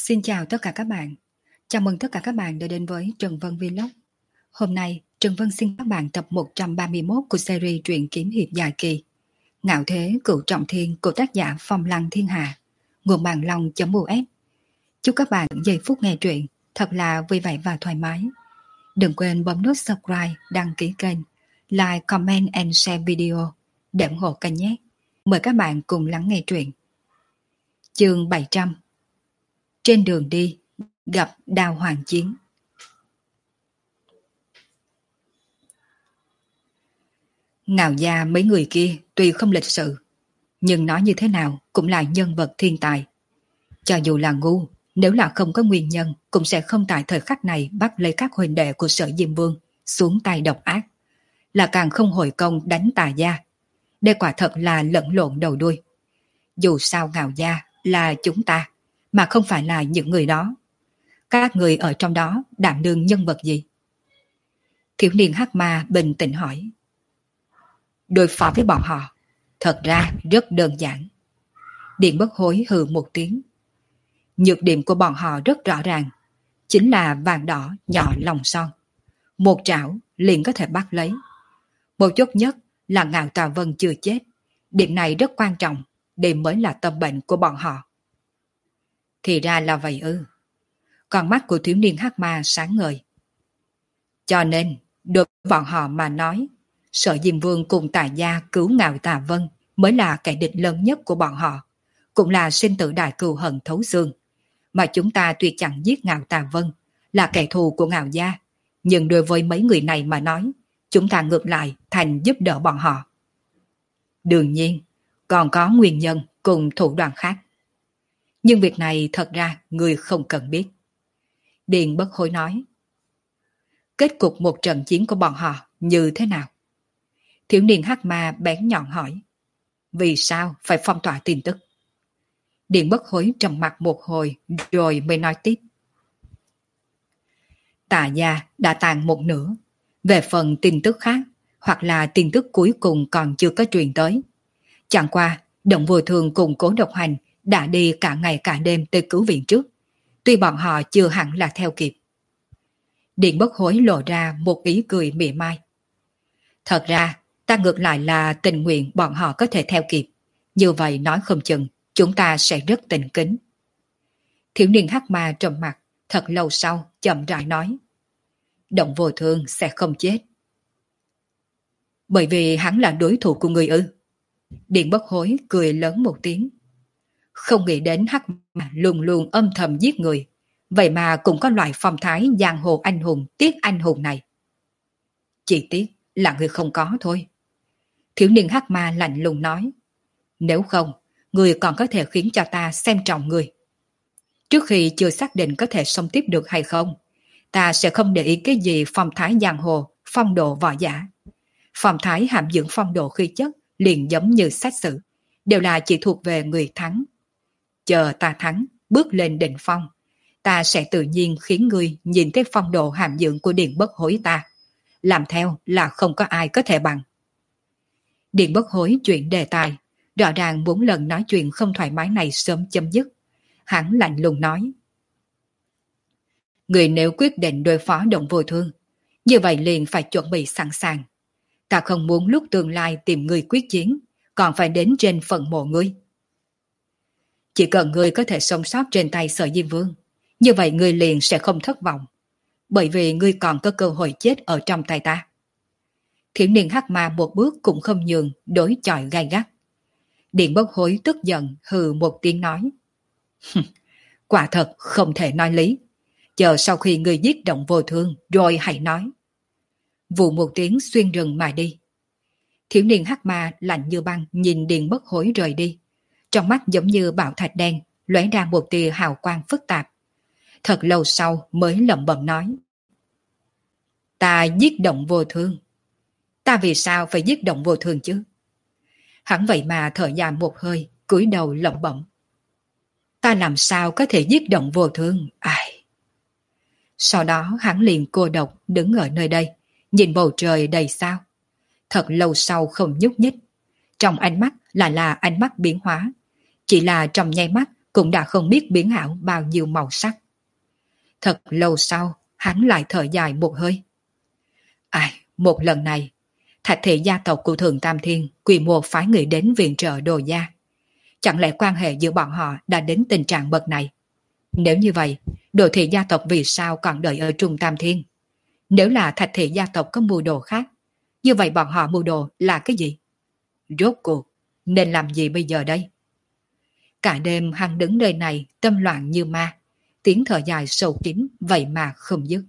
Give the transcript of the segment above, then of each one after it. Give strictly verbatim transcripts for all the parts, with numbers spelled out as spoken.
Xin chào tất cả các bạn. Chào mừng tất cả các bạn đã đến với Trần Vân Vlog. Hôm nay, Trần Vân xin các bạn tập một trăm ba mươi mốt của series truyện kiếm hiệp dài kỳ Ngạo Thế Cửu Trọng Thiên của tác giả Phong Lăng Thiên Hà, nguồn bàn long.us. Chúc các bạn giây phút nghe truyện thật là vui vẻ và thoải mái. Đừng quên bấm nút subscribe, đăng ký kênh, like, comment and share video để ủng hộ kênh nhé. Mời các bạn cùng lắng nghe truyện. Chương bảy trăm. Trên đường đi, gặp Đao Hoàng Chiến. Ngạo gia mấy người kia tuy không lịch sự, nhưng nói như thế nào cũng là nhân vật thiên tài. Cho dù là ngu, nếu là không có nguyên nhân, cũng sẽ không tại thời khắc này bắt lấy các huynh đệ của Sở Diêm Vương xuống tay độc ác, là càng không hồi công đánh Tà gia. Đây quả thật là lẫn lộn đầu đuôi. Dù sao Ngạo gia là chúng ta, mà không phải là những người đó. Các người ở trong đó đảm đương nhân vật gì? Thiếu niên hắc ma bình tĩnh hỏi. Đối phó với bọn họ, thật ra rất đơn giản. Điện Bất Hối hừ một tiếng. Nhược điểm của bọn họ rất rõ ràng, chính là vàng đỏ nhỏ lòng son. Một trảo liền có thể bắt lấy. Một chốt nhất là Ngạo Tà Vân chưa chết. Điểm này rất quan trọng, đây mới là tâm bệnh của bọn họ. Thì ra là vậy ư. Con mắt của thiếu niên hắc ma sáng ngời. Cho nên, đối với bọn họ mà nói, Sở Diêm Vương cùng Tà gia cứu Ngạo Tà Vân mới là kẻ địch lớn nhất của bọn họ, cũng là sinh tử đại cừu hận thấu xương. Mà chúng ta tuy chẳng giết Ngạo Tà Vân, là kẻ thù của Ngạo gia, nhưng đối với mấy người này mà nói, chúng ta ngược lại thành giúp đỡ bọn họ. Đương nhiên, còn có nguyên nhân cùng thủ đoạn khác. Nhưng việc này thật ra người không cần biết. Điền Bất Hối nói. Kết cục một trận chiến của bọn họ như thế nào? Thiếu niên hắc ma bén nhọn hỏi. Vì sao phải phong tỏa tin tức? Điền Bất Hối trầm mặc một hồi rồi mới nói tiếp. Tà gia đã tàn một nửa. Về phần tin tức khác, hoặc là tin tức cuối cùng còn chưa có truyền tới. Chẳng qua, Động Vô Thường cùng Cố Độc Hành đã đi cả ngày cả đêm tới cứu viện trước. Tuy bọn họ chưa hẳn là theo kịp. Điện Bất Hối lộ ra một ý cười mỉa mai. Thật ra, ta ngược lại là tình nguyện bọn họ có thể theo kịp. Như vậy nói không chừng, chúng ta sẽ rất tình kính. Thiếu niên hắc ma trầm mặt, thật lâu sau, chậm rãi nói. Động Vô Thường sẽ không chết. Bởi vì hắn là đối thủ của người ư. Điện Bất Hối cười lớn một tiếng. Không nghĩ đến hắc ma luôn luôn âm thầm giết người. Vậy mà cũng có loại phong thái giang hồ anh hùng tiếc anh hùng này. Chỉ tiếc là người không có thôi. Thiếu niên hắc ma lạnh lùng nói. Nếu không, người còn có thể khiến cho ta xem trọng người. Trước khi chưa xác định có thể sống tiếp được hay không, ta sẽ không để ý cái gì phong thái giang hồ, phong độ võ giả. Phong thái hàm dưỡng phong độ khí chất liền giống như sách sử, đều là chỉ thuộc về người thắng. Chờ ta thắng, bước lên đỉnh phong, ta sẽ tự nhiên khiến ngươi nhìn thấy phong độ hàm dưỡng của Điện Bất Hối ta. Làm theo là không có ai có thể bằng. Điện Bất Hối chuyển đề tài, rõ ràng muốn lần nói chuyện không thoải mái này sớm chấm dứt. Hắn lạnh lùng nói. Người nếu quyết định đối phó Động Vô Thương, như vậy liền phải chuẩn bị sẵn sàng. Ta không muốn lúc tương lai tìm người quyết chiến, còn phải đến trên phần mộ ngươi. Chỉ cần ngươi có thể sống sót trên tay Sở Diêm Vương, như vậy ngươi liền sẽ không thất vọng, bởi vì ngươi còn có cơ hội chết ở trong tay ta. Thiếu niên hắc ma một bước cũng không nhường, đối chọi gai gắt. Điện Bất Hối tức giận hừ một tiếng nói. Quả thật không thể nói lý. Chờ sau khi ngươi giết Động Vô Thương rồi hãy nói. Vụ một tiếng xuyên rừng mà đi. Thiếu niên hắc ma lạnh như băng nhìn Điện Bất Hối rời đi. Trong mắt giống như bảo thạch đen, lóe ra một tia hào quang phức tạp. Thật lâu sau mới lẩm bẩm nói. Ta giết Động Vô Thương. Ta vì sao phải giết Động Vô Thương chứ? Hắn vậy mà thở dài một hơi, cúi đầu lẩm bẩm. Ta làm sao có thể giết Động Vô Thương? Ai? Sau đó hắn liền cô độc đứng ở nơi đây, nhìn bầu trời đầy sao. Thật lâu sau không nhúc nhích. Trong ánh mắt là là ánh mắt biến hóa. Chỉ là trong nháy mắt cũng đã không biết biến ảo bao nhiêu màu sắc. Thật lâu sau, hắn lại thở dài một hơi. Ai, một lần này, Thạch thị gia tộc của Thượng Tam Thiên quy mô phái người đến viện trợ Đồ gia. Chẳng lẽ quan hệ giữa bọn họ đã đến tình trạng bậc này? Nếu như vậy, Đồ thị gia tộc vì sao còn đợi ở Trung Tam Thiên? Nếu là Thạch thị gia tộc có mưu đồ khác, như vậy bọn họ mưu đồ là cái gì? Rốt cuộc, nên làm gì bây giờ đây? Cả đêm hắn đứng nơi này tâm loạn như ma, tiếng thở dài sâu kín vậy mà không dứt.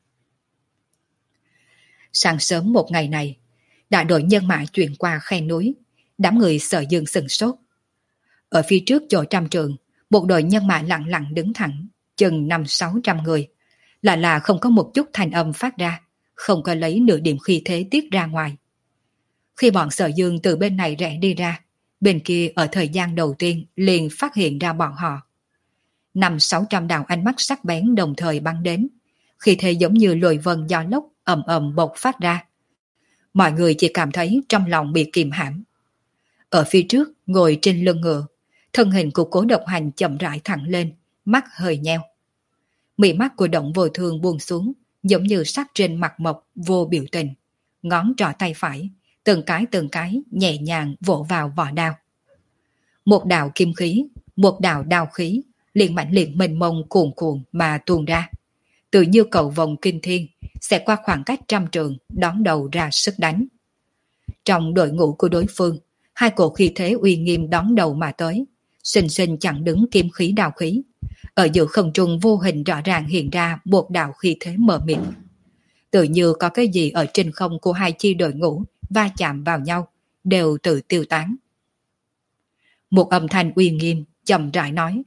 Sáng sớm một ngày này, đại đội nhân mã chuyển qua khe núi, đám người Sở Dương sừng sốt. Ở phía trước chỗ trăm trường, một đội nhân mã lặng lặng đứng thẳng, chừng năm sáu trăm người, là là không có một chút thanh âm phát ra, không có lấy nửa điểm khí thế tiết ra ngoài. Khi bọn Sở Dương từ bên này rẽ đi ra, bên kia ở thời gian đầu tiên liền phát hiện ra bọn họ. Năm sáu trăm đạo ánh mắt sắc bén đồng thời bắn đến, khi thế giống như lồi vân gió lốc ầm ầm bộc phát ra. Mọi người chỉ cảm thấy trong lòng bị kìm hãm. Ở phía trước, ngồi trên lưng ngựa, thân hình của Cố Độc Hành chậm rãi thẳng lên, mắt hơi nheo. Mí mắt của Động Vô Thương buông xuống, giống như sắc trên mặt mộc vô biểu tình. Ngón trỏ tay phải, từng cái từng cái nhẹ nhàng vỗ vào vỏ đao. Một đạo kim khí, một đạo đao khí, liền mãnh liệt mênh mông cuồn cuộn mà tuôn ra. Tự như cầu vồng kinh thiên, sẽ qua khoảng cách trăm trường, đón đầu ra sức đánh. Trong đội ngũ của đối phương, hai cổ khí thế uy nghiêm đón đầu mà tới, xinh xinh chặn đứng kim khí đao khí. Ở giữa không trung vô hình rõ ràng hiện ra một đạo khí thế mờ mịt. Tự như có cái gì ở trên không của hai chi đội ngũ va chạm vào nhau, đều tự tiêu tán. Một âm thanh uy nghiêm, chậm rãi nói.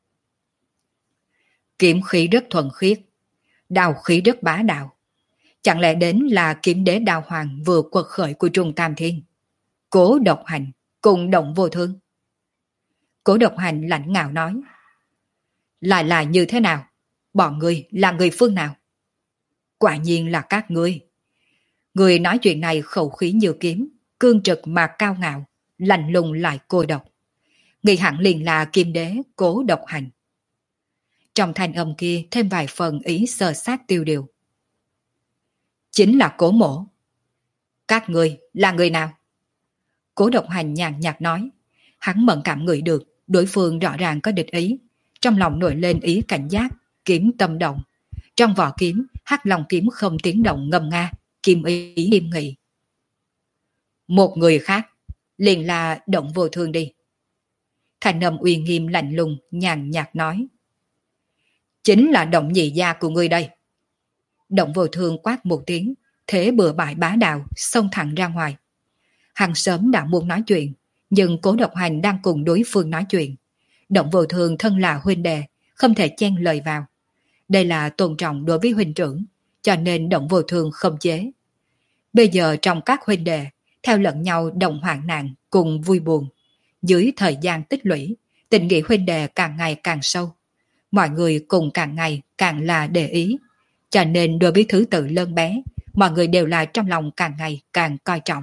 Kiếm khí rất thuần khiết, đao khí rất bá đạo. Chẳng lẽ đến là kiếm đế đao hoàng vừa quật khởi của Trung Tam Thiên? Cố Độc Hành cùng Động Vô Thương. Cố Độc Hành lạnh ngạo nói. Lại là như thế nào? Bọn ngươi là người phương nào? Quả nhiên là các ngươi. Người nói chuyện này khẩu khí như kiếm, cương trực mà cao ngạo, lạnh lùng lại cô độc. Nghĩ hẳn liền là kim đế Cố Độc Hành. Trong thanh âm kia thêm vài phần ý sơ sát tiêu điều. Chính là Cố Mỗ. Các ngươi là người nào? Cố Độc Hành nhàn nhạt nói. Hắn mẫn cảm ngửi được đối phương rõ ràng có địch ý, trong lòng nổi lên ý cảnh giác, kiếm tâm động. Trong vỏ kiếm, hắc long kiếm không tiếng động ngâm nga, kim ý nghiêm nghị. Một người khác, liền là Động Vô Thương đi. Thành âm uy nghiêm lạnh lùng, nhàn nhạt nói. Chính là Động nhị gia của ngươi đây. Động Vô Thương quát một tiếng, thế bừa bãi bá đạo, xông thẳng ra ngoài. Hắn sớm đã muốn nói chuyện, nhưng Cố Độc Hành đang cùng đối phương nói chuyện. Động Vô Thương thân là huynh đệ, không thể chen lời vào. Đây là tôn trọng đối với huynh trưởng, cho nên Động Vô Thương không chế. Bây giờ trong các huynh đệ, theo lẫn nhau đồng hoạn nạn cùng vui buồn. Dưới thời gian tích lũy, tình nghĩa huynh đệ càng ngày càng sâu. Mọi người cùng càng ngày càng là để ý. Cho nên đối với thứ tự lớn bé, mọi người đều là trong lòng càng ngày càng coi trọng.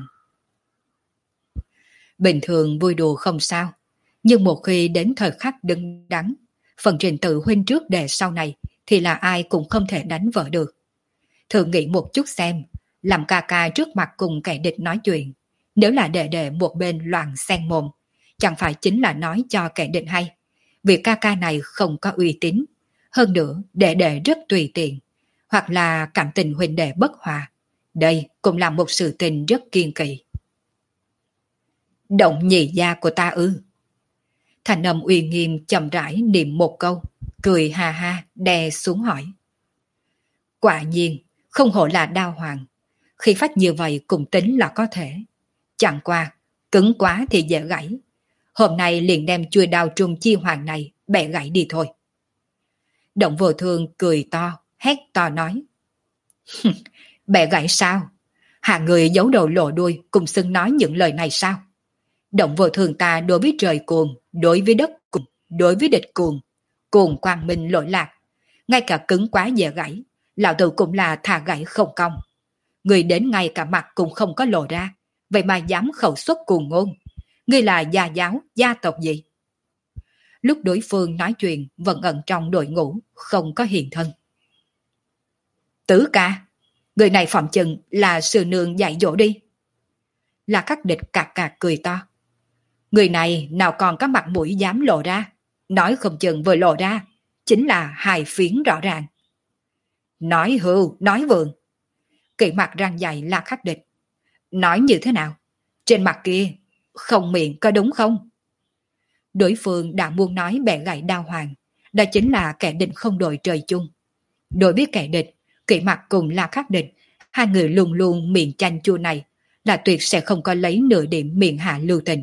Bình thường vui đùa không sao, nhưng một khi đến thời khắc đứng đắn, phần trình tự huynh trước đệ sau này thì là ai cũng không thể đánh vỡ được. Thử nghĩ một chút xem, làm ca ca trước mặt cùng kẻ địch nói chuyện, nếu là đệ đệ một bên loạn xen mồm, chẳng phải chính là nói cho kẻ địch hay, vì ca ca này không có uy tín, hơn nữa đệ đệ rất tùy tiện, hoặc là cảm tình huynh đệ bất hòa. Đây cũng là một sự tình rất kiên kỵ. Động nhị gia của ta ư? Thành âm uy nghiêm chậm rãi niệm một câu, cười ha ha đè xuống hỏi. Quả nhiên, không hổ là đao hoàng. Khi phách như vậy cũng tính là có thể. Chẳng qua, cứng quá thì dễ gãy. Hôm nay liền đem chuôi đao trung chi hoàng này bẻ gãy đi thôi. Động Vô Thương cười to, hét to nói. Bẻ gãy sao? Hạ người giấu đầu lộ đuôi cùng xưng nói những lời này sao? Động Vô Thương ta đối với trời cuồng, đối với đất cuồng, đối với địch cuồng, cuồng quang minh lỗi lạc. Ngay cả cứng quá dễ gãy, lão tử cũng là thà gãy không công. Người đến ngay cả mặt cũng không có lộ ra, vậy mà dám khẩu xuất cuồng ngôn. Ngươi là gia giáo, gia tộc gì? lúc đối phương nói chuyện vẫn ẩn trong đội ngũ, không có hiện thân. Tứ ca, người này phỏng chừng là sư nương dạy dỗ đi. Là Khắc Địch cạc cạc cười to. Người này nào còn có mặt mũi dám lộ ra, nói không chừng vừa lộ ra, chính là hài phiến rõ ràng. Nói hưu, nói vượng. Kỵ mặt răng dày là Khắc Địch. Nói như thế nào? Trên mặt kia, không miệng có đúng không? Đối phương đã muốn nói bẻ gãy đao hoàng, đó chính là kẻ địch không đội trời chung. Đối với kẻ địch, Kỵ mặt cùng là Khắc Địch, hai người luôn luôn miệng chanh chua này, là tuyệt sẽ không có lấy nửa điểm miệng hạ lưu tình.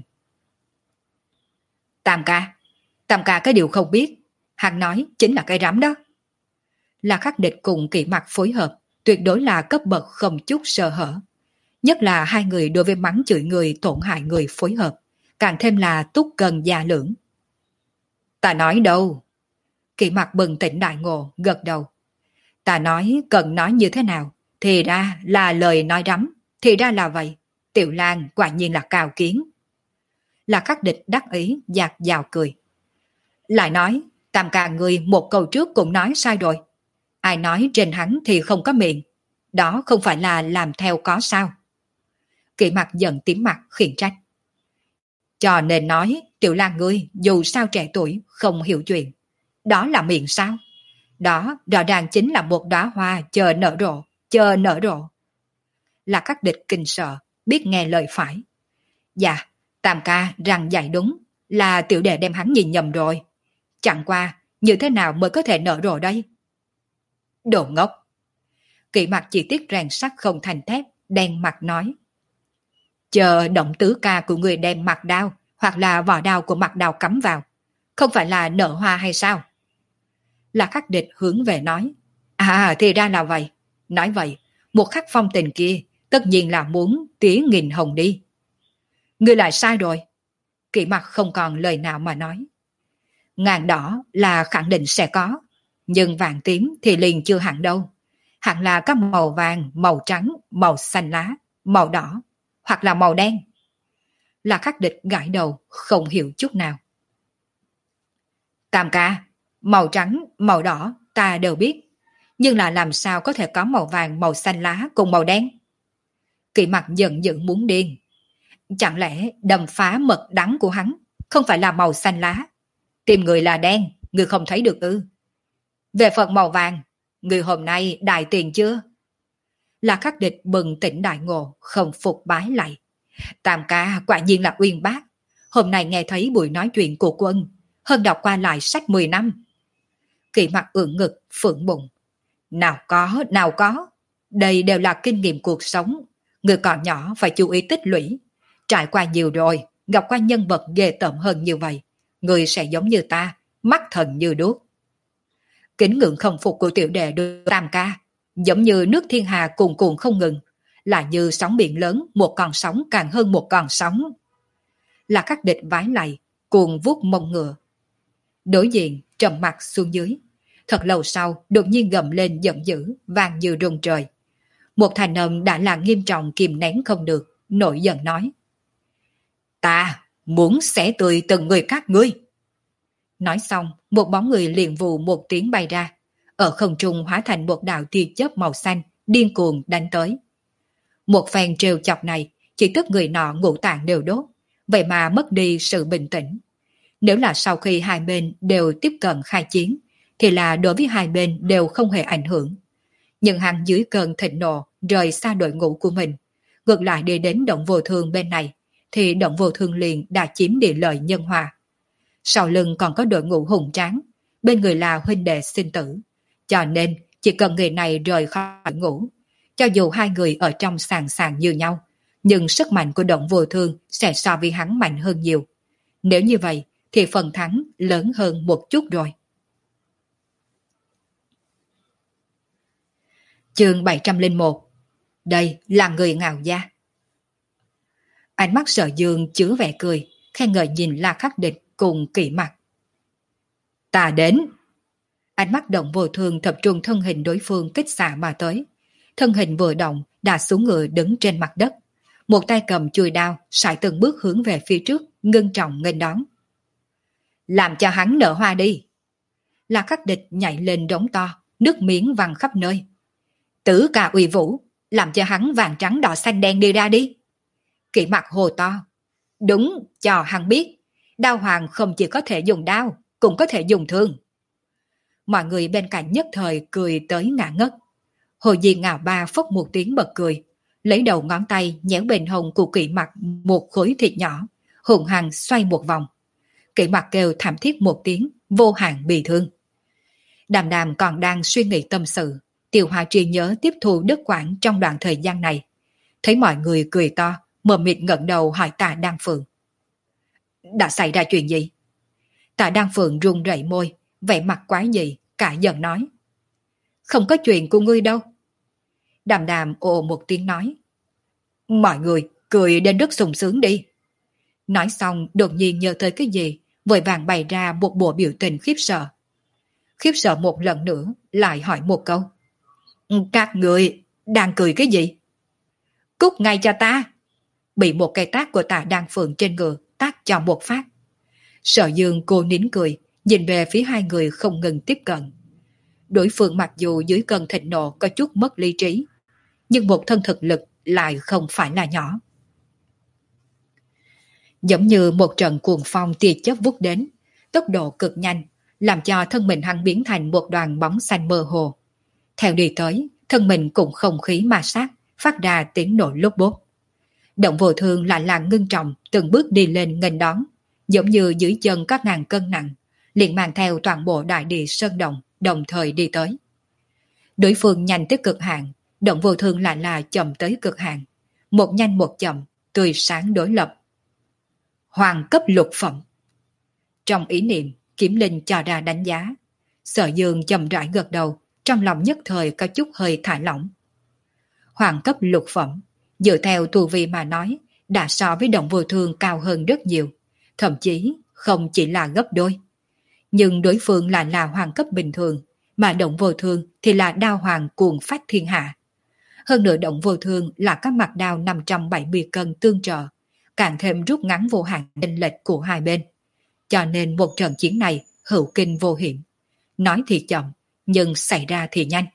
Tam ca, Tam ca cái điều không biết, hắn nói chính là cái rắm đó. Là Khắc Địch cùng Kỵ mặt phối hợp, tuyệt đối là cấp bậc không chút sơ hở. Nhất là hai người đối với mắng chửi người tổn hại người phối hợp, càng thêm là túc cần gia lưỡng. Ta nói đâu? Kỵ mặt bừng tỉnh đại ngộ, gật đầu. Ta nói cần nói như thế nào, thì ra là lời nói rắm, thì ra là vậy. Tiểu Lan quả nhiên là cao kiến. Là Khắc Địch đắc ý, dạt dào cười. Lại nói, Tam ca người một câu trước cũng nói sai rồi. Ai nói trên hắn thì không có miệng, đó không phải là làm theo có sao? Kỵ mặt giận tím mặt khiển trách. Cho nên nói, Tiểu Lan ngươi dù sao trẻ tuổi không hiểu chuyện. Đó là miệng sao? Đó rõ ràng chính là một đóa hoa chờ nở rộ, chờ nở rộ. Là Khắc Địch kinh sợ, biết nghe lời phải. Dạ, Tam ca rằng dạy đúng, là tiểu đệ đem hắn nhìn nhầm rồi. Chẳng qua, như thế nào mới có thể nở rộ đây? Đồ ngốc! Kỵ mặt chỉ tiếc rèn sắt không thành thép, đen mặt nói. Chờ động tứ ca của người đem mặt đao, hoặc là vỏ đao của mặt đao cắm vào. Không phải là nở hoa hay sao? Là Khắc Địch hướng về nói. À thì ra là vậy. Nói vậy, một khắc phong tình kia tất nhiên là muốn tía nghìn hồng đi. Ngươi lại sai rồi. Kỵ mặt không còn lời nào mà nói. Ngàn đỏ là khẳng định sẽ có, nhưng vàng tím thì liền chưa hẳn đâu. Hẳn là các màu vàng, màu trắng, màu xanh lá, màu đỏ, hoặc là màu đen. Là Khắc Địch gãi đầu, không hiểu chút nào. Tam ca, màu trắng, màu đỏ ta đều biết, nhưng là làm sao có thể có màu vàng, màu xanh lá cùng màu đen? Kỵ mặt giận dữ muốn điên. Chẳng lẽ đâm phá mật đắng của hắn không phải là màu xanh lá? Tìm người là đen, người không thấy được ư? Về phần màu vàng, người hôm nay đại tiền chưa? Là Khắc Địch bừng tỉnh đại ngộ, không phục bái lại. Tam ca quả nhiên là uyên bác. Hôm nay nghe thấy buổi nói chuyện của Quân, hơn đọc qua lại sách mười năm. Kỵ mặt ưỡn ngực, phượng bụng. Nào có, nào có. Đây đều là kinh nghiệm cuộc sống. Người còn nhỏ phải chú ý tích lũy. Trải qua nhiều rồi, gặp qua nhân vật ghê tởm hơn như vậy. Người sẽ giống như ta, mắt thần như đuốc. Kính ngưỡng không phục của tiểu đệ đối Tam ca, giống như nước thiên hà cuồn cuộn không ngừng, là như sóng biển lớn, một con sóng càng hơn một con sóng. Là Khắc Địch vái lại, cuồng vuốt mông ngựa. Đối diện trầm mặt xuống dưới, thật lâu sau đột nhiên gầm lên giận dữ, vang như rung trời. Một thành âm đã là nghiêm trọng kìm nén không được, nổi giận nói. Ta muốn xẻ tươi từng người các ngươi. Nói xong, một bóng người liền vù một tiếng bay ra, ở không trung hóa thành một đạo tia chớp màu xanh, điên cuồng đánh tới. Một phen trêu chọc này, chỉ tức người nọ ngũ tạng đều đốt, vậy mà mất đi sự bình tĩnh. Nếu là sau khi hai bên đều tiếp cận khai chiến, thì là đối với hai bên đều không hề ảnh hưởng. Nhưng hắn dưới cơn thịnh nộ rời xa đội ngũ của mình, ngược lại đi đến Động Vô Thương bên này, thì Động Vô Thương liền đã chiếm địa lợi nhân hòa. Sau lưng còn có đội ngũ hùng tráng, bên người là huynh đệ sinh tử. Cho nên chỉ cần người này rời khỏi ngũ, cho dù hai người ở trong sàn sàn như nhau, nhưng sức mạnh của Động Vô Thương sẽ so với hắn mạnh hơn nhiều. Nếu như vậy thì phần thắng lớn hơn một chút rồi. Chương bảy trăm lẻ một. Đây là người Ngạo gia. Ánh mắt Sở Dương chứa vẻ cười, khen ngợi nhìn La Khắc Địch cùng Kỵ mặt. Ta đến. Ánh mắt Động Vô Thương tập trung thân hình đối phương kích xạ mà tới. Thân hình vừa động đã xuống ngựa đứng trên mặt đất. Một tay cầm chuôi đao, sải từng bước hướng về phía trước, ngưng trọng nghênh đón. Làm cho hắn nở hoa đi. La Khắc Địch nhảy lên đống to, nước miếng văng khắp nơi. Tử ca uy vũ, làm cho hắn vàng trắng đỏ xanh đen đi ra đi. Kỵ mặt hồ to. Đúng, cho hắn biết, đao hoàng không chỉ có thể dùng đao, cũng có thể dùng thương. Mọi người bên cạnh nhất thời cười tới ngã ngất. Hồ Di Ngạo Ba phốc một tiếng bật cười, lấy đầu ngón tay nhéo bên hông của Kỵ Mặt một khối thịt nhỏ, hùng hăng xoay một vòng. Kỵ Mặt kêu thảm thiết một tiếng, vô hạn bị thương. Đàm Đàm còn đang suy nghĩ tâm sự, Tiêu Hoa trí nhớ tiếp thu Đức Quảng trong đoạn thời gian này. Thấy mọi người cười to, mờ mịt ngẩng đầu hỏi Tạ Đan Phượng. Đã xảy ra chuyện gì? Tạ Đan Phượng run rẩy môi, vẻ mặt quái dị, cả giận nói. Không có chuyện của ngươi đâu. Đàm Đàm ồ một tiếng nói. Mọi người cười đến rất sung sướng đi. Nói xong đột nhiên nhớ tới cái gì, vội vàng bày ra một bộ biểu tình khiếp sợ. Khiếp sợ một lần nữa, lại hỏi một câu. Các người đang cười cái gì? Cút ngay cho ta. Bị một cây tát của Tạ Đan Phượng trên ngực tát cho một phát. Sở Dương cô nín cười, nhìn về phía hai người không ngừng tiếp cận. Đối phương mặc dù dưới cơn thịnh nộ có chút mất lý trí, nhưng một thân thực lực lại không phải là nhỏ. Giống như một trận cuồng phong tia chớp vút đến, tốc độ cực nhanh, làm cho thân mình hắn biến thành một đoàn bóng xanh mơ hồ. Theo đi tới, thân mình cũng không khí ma sát, phát ra tiếng nổ lốp bốp. Động Vô Thương lại là ngưng trọng, từng bước đi lên nghênh đón, giống như dưới chân các ngàn cân nặng, liền mang theo toàn bộ đại địa sơn động, đồng thời đi tới. Đối phương nhanh tới cực hạn, Động Vô Thương lại là chậm tới cực hạn, một nhanh một chậm, tươi sáng đối lập. Hoàng cấp lục phẩm. Trong ý niệm, Kiếm Linh cho ra đánh giá. Sở Dương chậm rãi gật đầu, trong lòng nhất thời có chút hơi thả lỏng. Hoàng cấp lục phẩm, dựa theo tu vi mà nói, đã so với Động Vô Thương cao hơn rất nhiều, thậm chí không chỉ là gấp đôi. Nhưng đối phương lại là hoàng cấp bình thường, mà Động Vô Thương thì là đao hoàng cuồng phát thiên hạ. Hơn nữa Động Vô Thương là các mặt đao năm trăm bảy mươi cân tương trợ, càng thêm rút ngắn vô hạn chênh lệch của hai bên. Cho nên một trận chiến này hữu kinh vô hiểm. Nói thì chậm, nhưng xảy ra thì nhanh.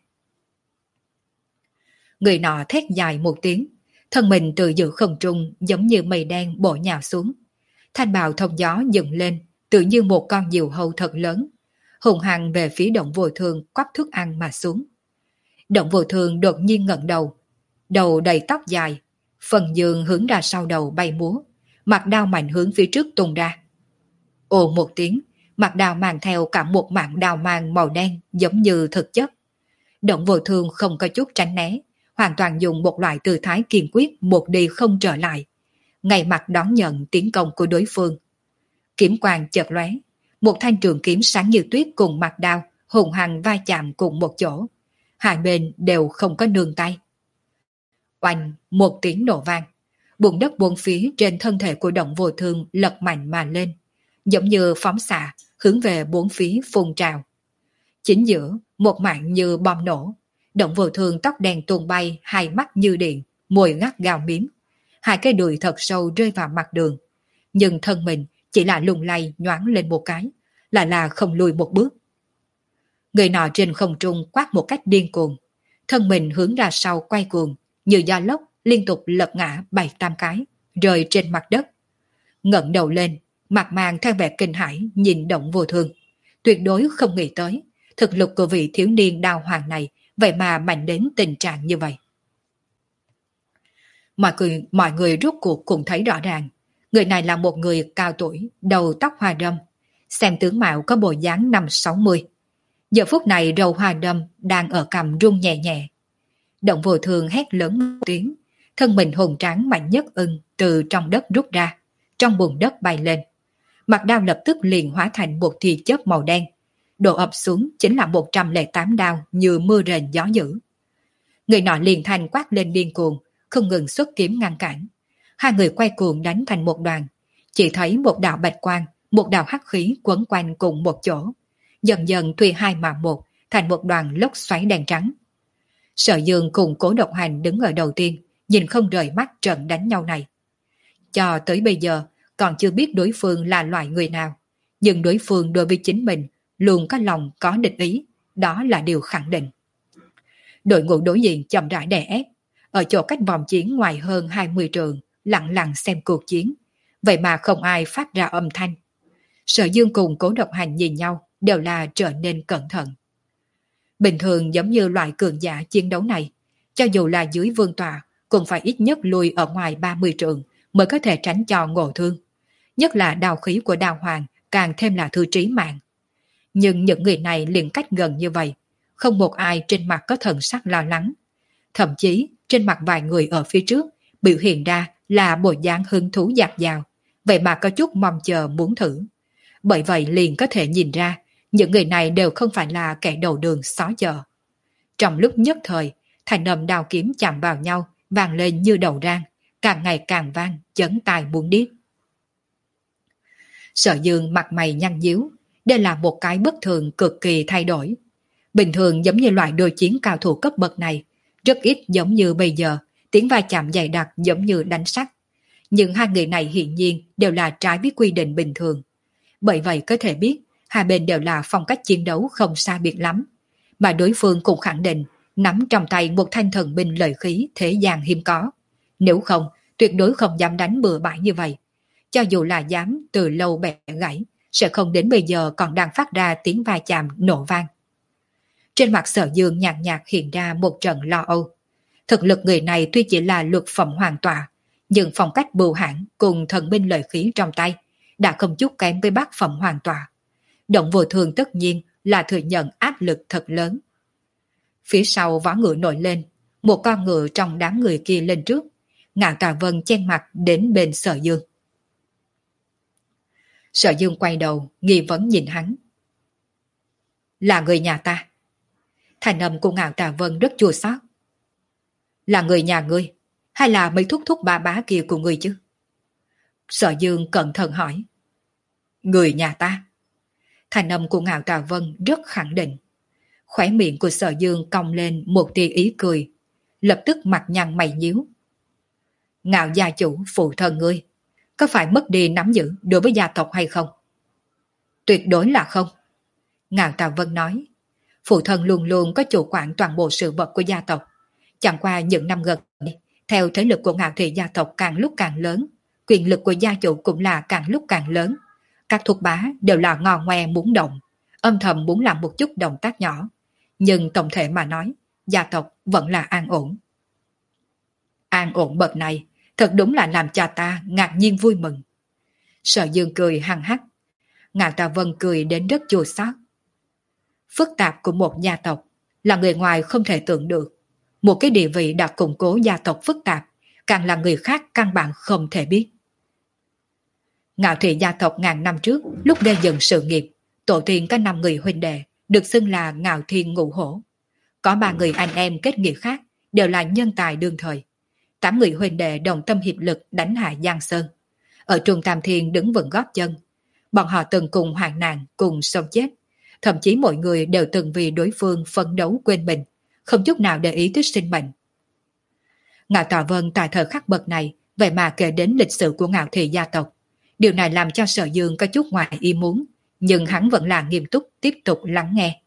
Người nọ thét dài một tiếng, thân mình từ giữa không trung giống như mây đen bổ nhào xuống. Thanh bào thông gió dựng lên, tự như một con diều hâu thật lớn, hùng hăng về phía Động Vô Thương quắp thức ăn mà xuống. Động Vô Thương đột nhiên ngẩng đầu, đầu đầy tóc dài, phần giường hướng ra sau đầu bay múa, mặt đao mạnh hướng phía trước tung ra. Ồ một tiếng, mặt đao mang theo cả một mạng đao mang màu đen giống như thực chất. Động Vô Thương không có chút tránh né, hoàn toàn dùng một loại tư thái kiên quyết một đi không trở lại, ngay mặt đón nhận tiến công của đối phương. Kiếm quang chợt lóe, một thanh trường kiếm sáng như tuyết cùng mặt đao hùng hăng va chạm cùng một chỗ, hai bên đều không có nương tay. Oanh, một tiếng nổ vang, bùn đất bốn phía trên thân thể của Động Vô Thương lật mạnh mà lên, giống như phóng xạ hướng về bốn phía phun trào. Chính giữa, một mạng như bom nổ, Động Vô Thương tóc đen tung bay, hai mắt như điện, môi ngắt gào miếm, hai cái đùi thật sâu rơi vào mặt đường, nhưng thân mình chỉ là lung lay nhoáng lên một cái, lại là không lùi một bước. Người nọ trên không trung quát một cách điên cuồng, thân mình hướng ra sau quay cuồng, như gió lốc liên tục lật ngã bảy tám cái, rơi trên mặt đất. Ngẩng đầu lên, mặt mang theo vẻ kinh hãi nhìn Động Vô Thương, tuyệt đối không nghĩ tới thực lực của vị thiếu niên đao hoàng này vậy mà mạnh đến tình trạng như vậy. Mọi người, mọi người rốt cuộc cũng thấy rõ ràng, người này là một người cao tuổi, đầu tóc hoa râm, xem tướng mạo có bộ dáng năm sáu mươi. Giờ phút này râu hoa râm đang ở cằm rung nhẹ nhẹ. Động Vô Thương hét lớn một tiếng, thân mình hùng tráng mạnh nhất ưng từ trong đất rút ra, trong bùn đất bay lên. Mặt đao lập tức liền hóa thành một tia chớp màu đen, đổ ập xuống chính là một trăm lẻ tám đao như mưa rền gió dữ. Người nọ liền thành quát lên điên cuồng, không ngừng xuất kiếm ngăn cản. Hai người quay cuồng đánh thành một đoàn, chỉ thấy một đạo bạch quang, một đạo hắc khí quấn quanh cùng một chỗ, dần dần thuy hai mà một, thành một đoàn lốc xoáy đen trắng. Sở Dương cùng Cố Độc Hành đứng ở đầu tiên, nhìn không rời mắt trận đánh nhau này. Cho tới bây giờ, còn chưa biết đối phương là loại người nào, Nhưng đối phương đối với chính mình luôn có lòng có địch ý, đó là điều khẳng định. Đội ngũ đối diện chậm rãi đè ép, ở chỗ cách vòng chiến ngoài hơn hai mươi trường, lặng lặng xem cuộc chiến, vậy mà không ai phát ra âm thanh. Sở Dương cùng Cố Độc Hành nhìn nhau đều là trở nên cẩn thận. Bình thường giống như loại cường giả chiến đấu này, cho dù là dưới vương tọa cũng phải ít nhất lùi ở ngoài ba mươi trường mới có thể tránh cho ngộ thương. Nhất là đào khí của đào hoàng càng thêm là thư trí mạng. Nhưng những người này liền cách gần như vậy, không một ai trên mặt có thần sắc lo lắng. Thậm chí trên mặt vài người ở phía trước biểu hiện ra là bộ dáng hứng thú dạt dào, vậy mà có chút mong chờ muốn thử. Bởi vậy liền có thể nhìn ra những người này đều không phải là kẻ đầu đường xó chợ. Trong lúc nhất thời, thành âm đao kiếm chạm vào nhau vang lên như đầu rang, càng ngày càng vang, chấn tai muốn điếc. Sở Dương mặt mày nhăn nhíu, đây là một cái bất thường cực kỳ thay đổi. Bình thường giống như loại đôi chiến cao thủ cấp bậc này, rất ít giống như bây giờ, tiếng va chạm dày đặc giống như đánh sắt. Nhưng hai người này hiển nhiên đều là trái với quy định bình thường. Bởi vậy có thể biết, hai bên đều là phong cách chiến đấu không xa biệt lắm. Mà đối phương cũng khẳng định, nắm trong tay một thanh thần binh lợi khí thế gian hiếm có. Nếu không, tuyệt đối không dám đánh bừa bãi như vậy. Cho dù là dám từ lâu bẻ gãy, sẽ không đến bây giờ còn đang phát ra tiếng va chạm nổ vang. Trên mặt Sở Dương nhạt nhạt hiện ra một trận lo âu. Thực lực người này tuy chỉ là luật phẩm hoàn tọa, nhưng phong cách bưu hãn cùng thần binh lợi khí trong tay đã không chút kém với bát phẩm hoàn tọa. Động vô thường tất nhiên là thừa nhận áp lực thật lớn. Phía sau võ ngựa nổi lên, một con ngựa trong đám người kia lên trước, Ngạo Tà Vân chen mặt đến bên Sở Dương. Sở Dương quay đầu, nghi vấn nhìn hắn. Là người nhà ta. Thành âm của Ngạo Tà Vân rất chua xót. Là người nhà ngươi, hay là mấy thúc thúc bà bá kia của ngươi chứ? Sở Dương cẩn thận hỏi. Người nhà ta. Thành âm của Ngạo Tà Vân rất khẳng định. Khóe miệng của Sở Dương cong lên một tia ý cười, lập tức mặt nhăn mày nhíu. Ngạo gia chủ phụ thân ngươi, có phải mất đi nắm giữ đối với gia tộc hay không? Tuyệt đối là không. Ngạo Tà Vân nói, phụ thân luôn luôn có chủ quản toàn bộ sự vật của gia tộc. Chẳng qua những năm gần đây, theo thế lực của Ngạo thị gia tộc càng lúc càng lớn, quyền lực của gia chủ cũng là càng lúc càng lớn. Các thuộc bá đều là ngò ngoe muốn động, âm thầm muốn làm một chút động tác nhỏ. Nhưng tổng thể mà nói, gia tộc vẫn là an ổn. An ổn bậc này, thật đúng là làm cho ta ngạc nhiên vui mừng. Sở Dương cười hăng hắc. Ngạo Tà Vân cười đến rất chua xót. Phức tạp của một gia tộc là người ngoài không thể tưởng được. Một cái địa vị đã củng cố gia tộc phức tạp, càng là người khác căn bản không thể biết. Ngạo thị gia tộc ngàn năm trước, lúc gây dựng sự nghiệp, tổ tiên có năm người huynh đệ, được xưng là Ngạo Thiên Ngũ Hổ. Có ba người anh em kết nghĩa khác, đều là nhân tài đương thời. Tám người huynh đệ đồng tâm hiệp lực đánh hạ Giang Sơn. Ở Trung Tam Thiên đứng vững gót chân. Bọn họ từng cùng hoạn nạn, cùng sống chết. Thậm chí mọi người đều từng vì đối phương phấn đấu quên mình, không chút nào để ý tới sinh mệnh. Ngạo Tà Vân tại thời khắc bậc này, vậy mà kể đến lịch sử của Ngạo thị gia tộc. Điều này làm cho Sở Dương có chút ngoài ý muốn, nhưng hắn vẫn là nghiêm túc tiếp tục lắng nghe.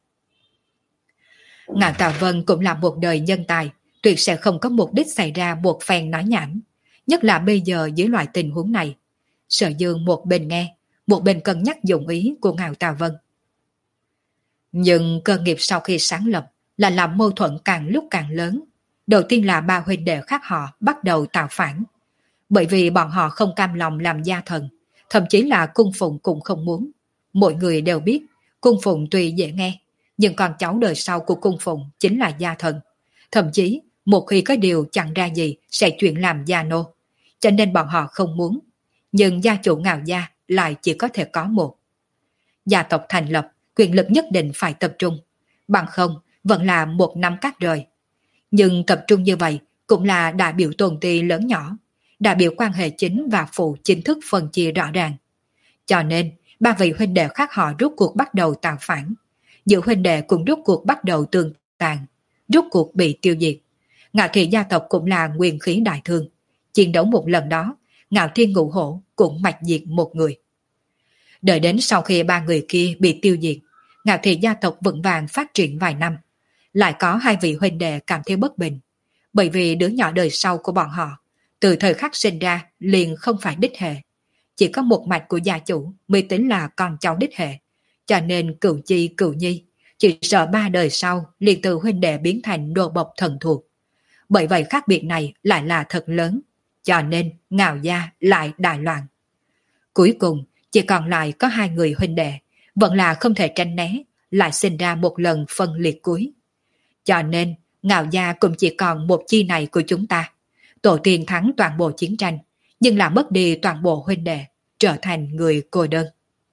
Ngạo Tà Vân cũng là một đời nhân tài, tuyệt sẽ không có mục đích xảy ra một phen nói nhảm, nhất là bây giờ dưới loại tình huống này. Sở Dương một bên nghe, một bên cân nhắc dụng ý của Ngạo Tà Vân. Nhưng cơ nghiệp sau khi sáng lập là làm mâu thuẫn càng lúc càng lớn. Đầu tiên là ba huynh đệ khác họ bắt đầu tạo phản. Bởi vì bọn họ không cam lòng làm gia thần, thậm chí là cung phụng cũng không muốn. Mọi người đều biết, cung phụng tuy dễ nghe, nhưng con cháu đời sau của cung phụng chính là gia thần. Thậm chí, một khi có điều chẳng ra gì sẽ chuyển làm gia nô. Cho nên bọn họ không muốn. Nhưng gia chủ Ngạo gia lại chỉ có thể có một. Gia tộc thành lập, quyền lực nhất định phải tập trung. Bằng không, vẫn là một năm cát rời. Nhưng tập trung như vậy cũng là đại biểu tồn ty lớn nhỏ. Đại biểu quan hệ chính và phụ chính thức phân chia rõ ràng. Cho nên, ba vị huynh đệ khác họ rút cuộc bắt đầu tạo phản. Dự huynh đệ cũng rút cuộc bắt đầu tương tàn, rút cuộc bị tiêu diệt. Ngạo thị gia tộc cũng là nguyên khí đại thương. Chiến đấu một lần đó, Ngạo Thiên Ngũ Hổ cũng mạch diệt một người. Đợi đến sau khi ba người kia bị tiêu diệt, Ngạo Thị gia tộc vững vàng phát triển vài năm, lại có hai vị huynh đệ cảm thấy bất bình, bởi vì đứa nhỏ đời sau của bọn họ, từ thời khắc sinh ra liền không phải đích hệ, chỉ có một mạch của gia chủ mới tính là con cháu đích hệ, cho nên cửu chi cửu nhi, chỉ sợ ba đời sau liền từ huynh đệ biến thành đồ bộc thần thuộc. Bởi vậy khác biệt này lại là thật lớn, cho nên Ngạo gia lại đại loạn. Cuối cùng chỉ còn lại có hai người huynh đệ, vẫn là không thể tránh né, lại sinh ra một lần phân liệt cuối. Cho nên Ngạo gia cũng chỉ còn một chi này của chúng ta. Tổ tiên thắng toàn bộ chiến tranh, nhưng là mất đi toàn bộ huynh đệ, trở thành người cô đơn.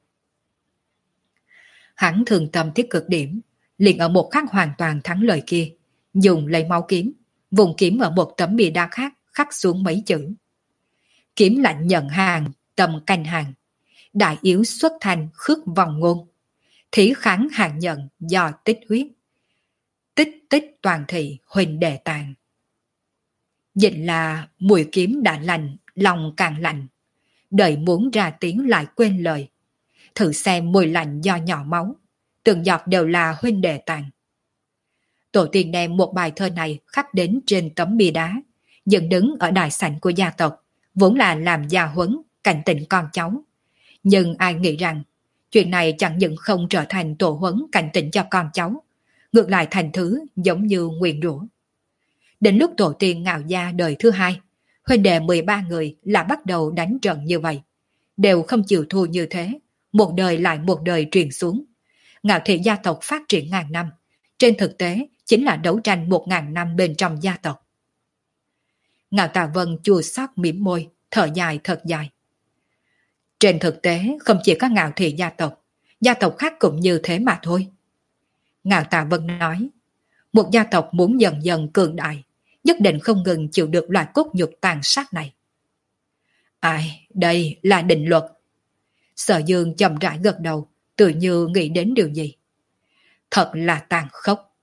Hắn thường tâm thiết cực điểm, liền ở một khắc hoàn toàn thắng lợi kia, dùng lấy máu kiếm, vùng kiếm ở một tấm bìa đá khác khắc xuống mấy chữ. Kiếm lạnh nhận hàng, tâm canh hàng, đại yếu xuất thành khước vòng ngôn, thí kháng hàng nhận do tích huyết, tích tích toàn thị huỳnh đệ tàn. Dịch là mùi kiếm đã lành, lòng càng lạnh, đời muốn ra tiếng lại quên lời. Thử xem mùi lạnh do nhỏ máu, từng giọt đều là huynh đệ tàn. Tổ tiên đem một bài thơ này khắc đến trên tấm bia đá, dựng đứng ở đại sảnh của gia tộc, vốn là làm gia huấn, cảnh tỉnh con cháu. Nhưng ai nghĩ rằng, chuyện này chẳng những không trở thành tổ huấn cảnh tỉnh cho con cháu, ngược lại thành thứ giống như nguyền rủa. Đến lúc tổ tiên Ngạo gia đời thứ hai, huynh đệ mười ba người là bắt đầu đánh trận như vậy, đều không chịu thua như thế, một đời lại một đời truyền xuống. Ngạo Thị gia tộc phát triển ngàn năm, trên thực tế chính là đấu tranh một ngàn năm bên trong gia tộc. Ngạo Tà Vân chua xót mỉm môi, thở dài thật dài. Trên thực tế không chỉ có Ngạo Thị gia tộc, gia tộc khác cũng như thế mà thôi. Ngạo Tà Vân nói, một gia tộc muốn dần dần cường đại, nhất định không ngừng chịu được loại cốt nhục tàn sát này. Ai, đây là định luật. Sở Dương chậm rãi gật đầu, tự như nghĩ đến điều gì. Thật là tàn khốc.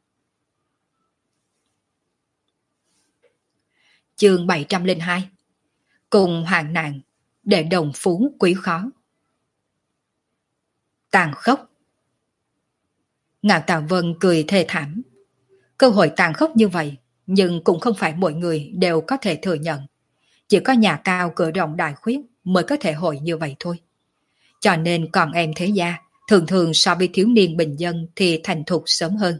Chương bảy trăm lẻ hai. Cùng hoạn nạn, để đồng phú quý khó. Tàn khốc. Ngạo Tà Vân cười thê thảm. Cơ hội tàn khốc như vậy, nhưng cũng không phải mọi người đều có thể thừa nhận. Chỉ có nhà cao cửa rộng đại khuyết mới có thể hội như vậy thôi. Cho nên còn em thế gia, thường thường so với thiếu niên bình dân thì thành thục sớm hơn.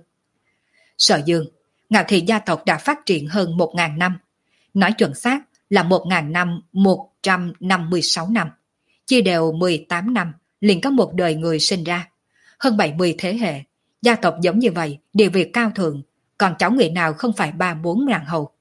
Sở Dương, Ngạo Thị gia tộc đã phát triển hơn một ngàn năm. Nói chuẩn xác là một ngàn năm một trăm năm mươi sáu năm. Chia đều mười tám năm, liền có một đời người sinh ra. Hơn bảy mươi thế hệ, gia tộc giống như vậy, địa vị cao thượng, còn cháu người nào không phải ba bốn nàng hầu.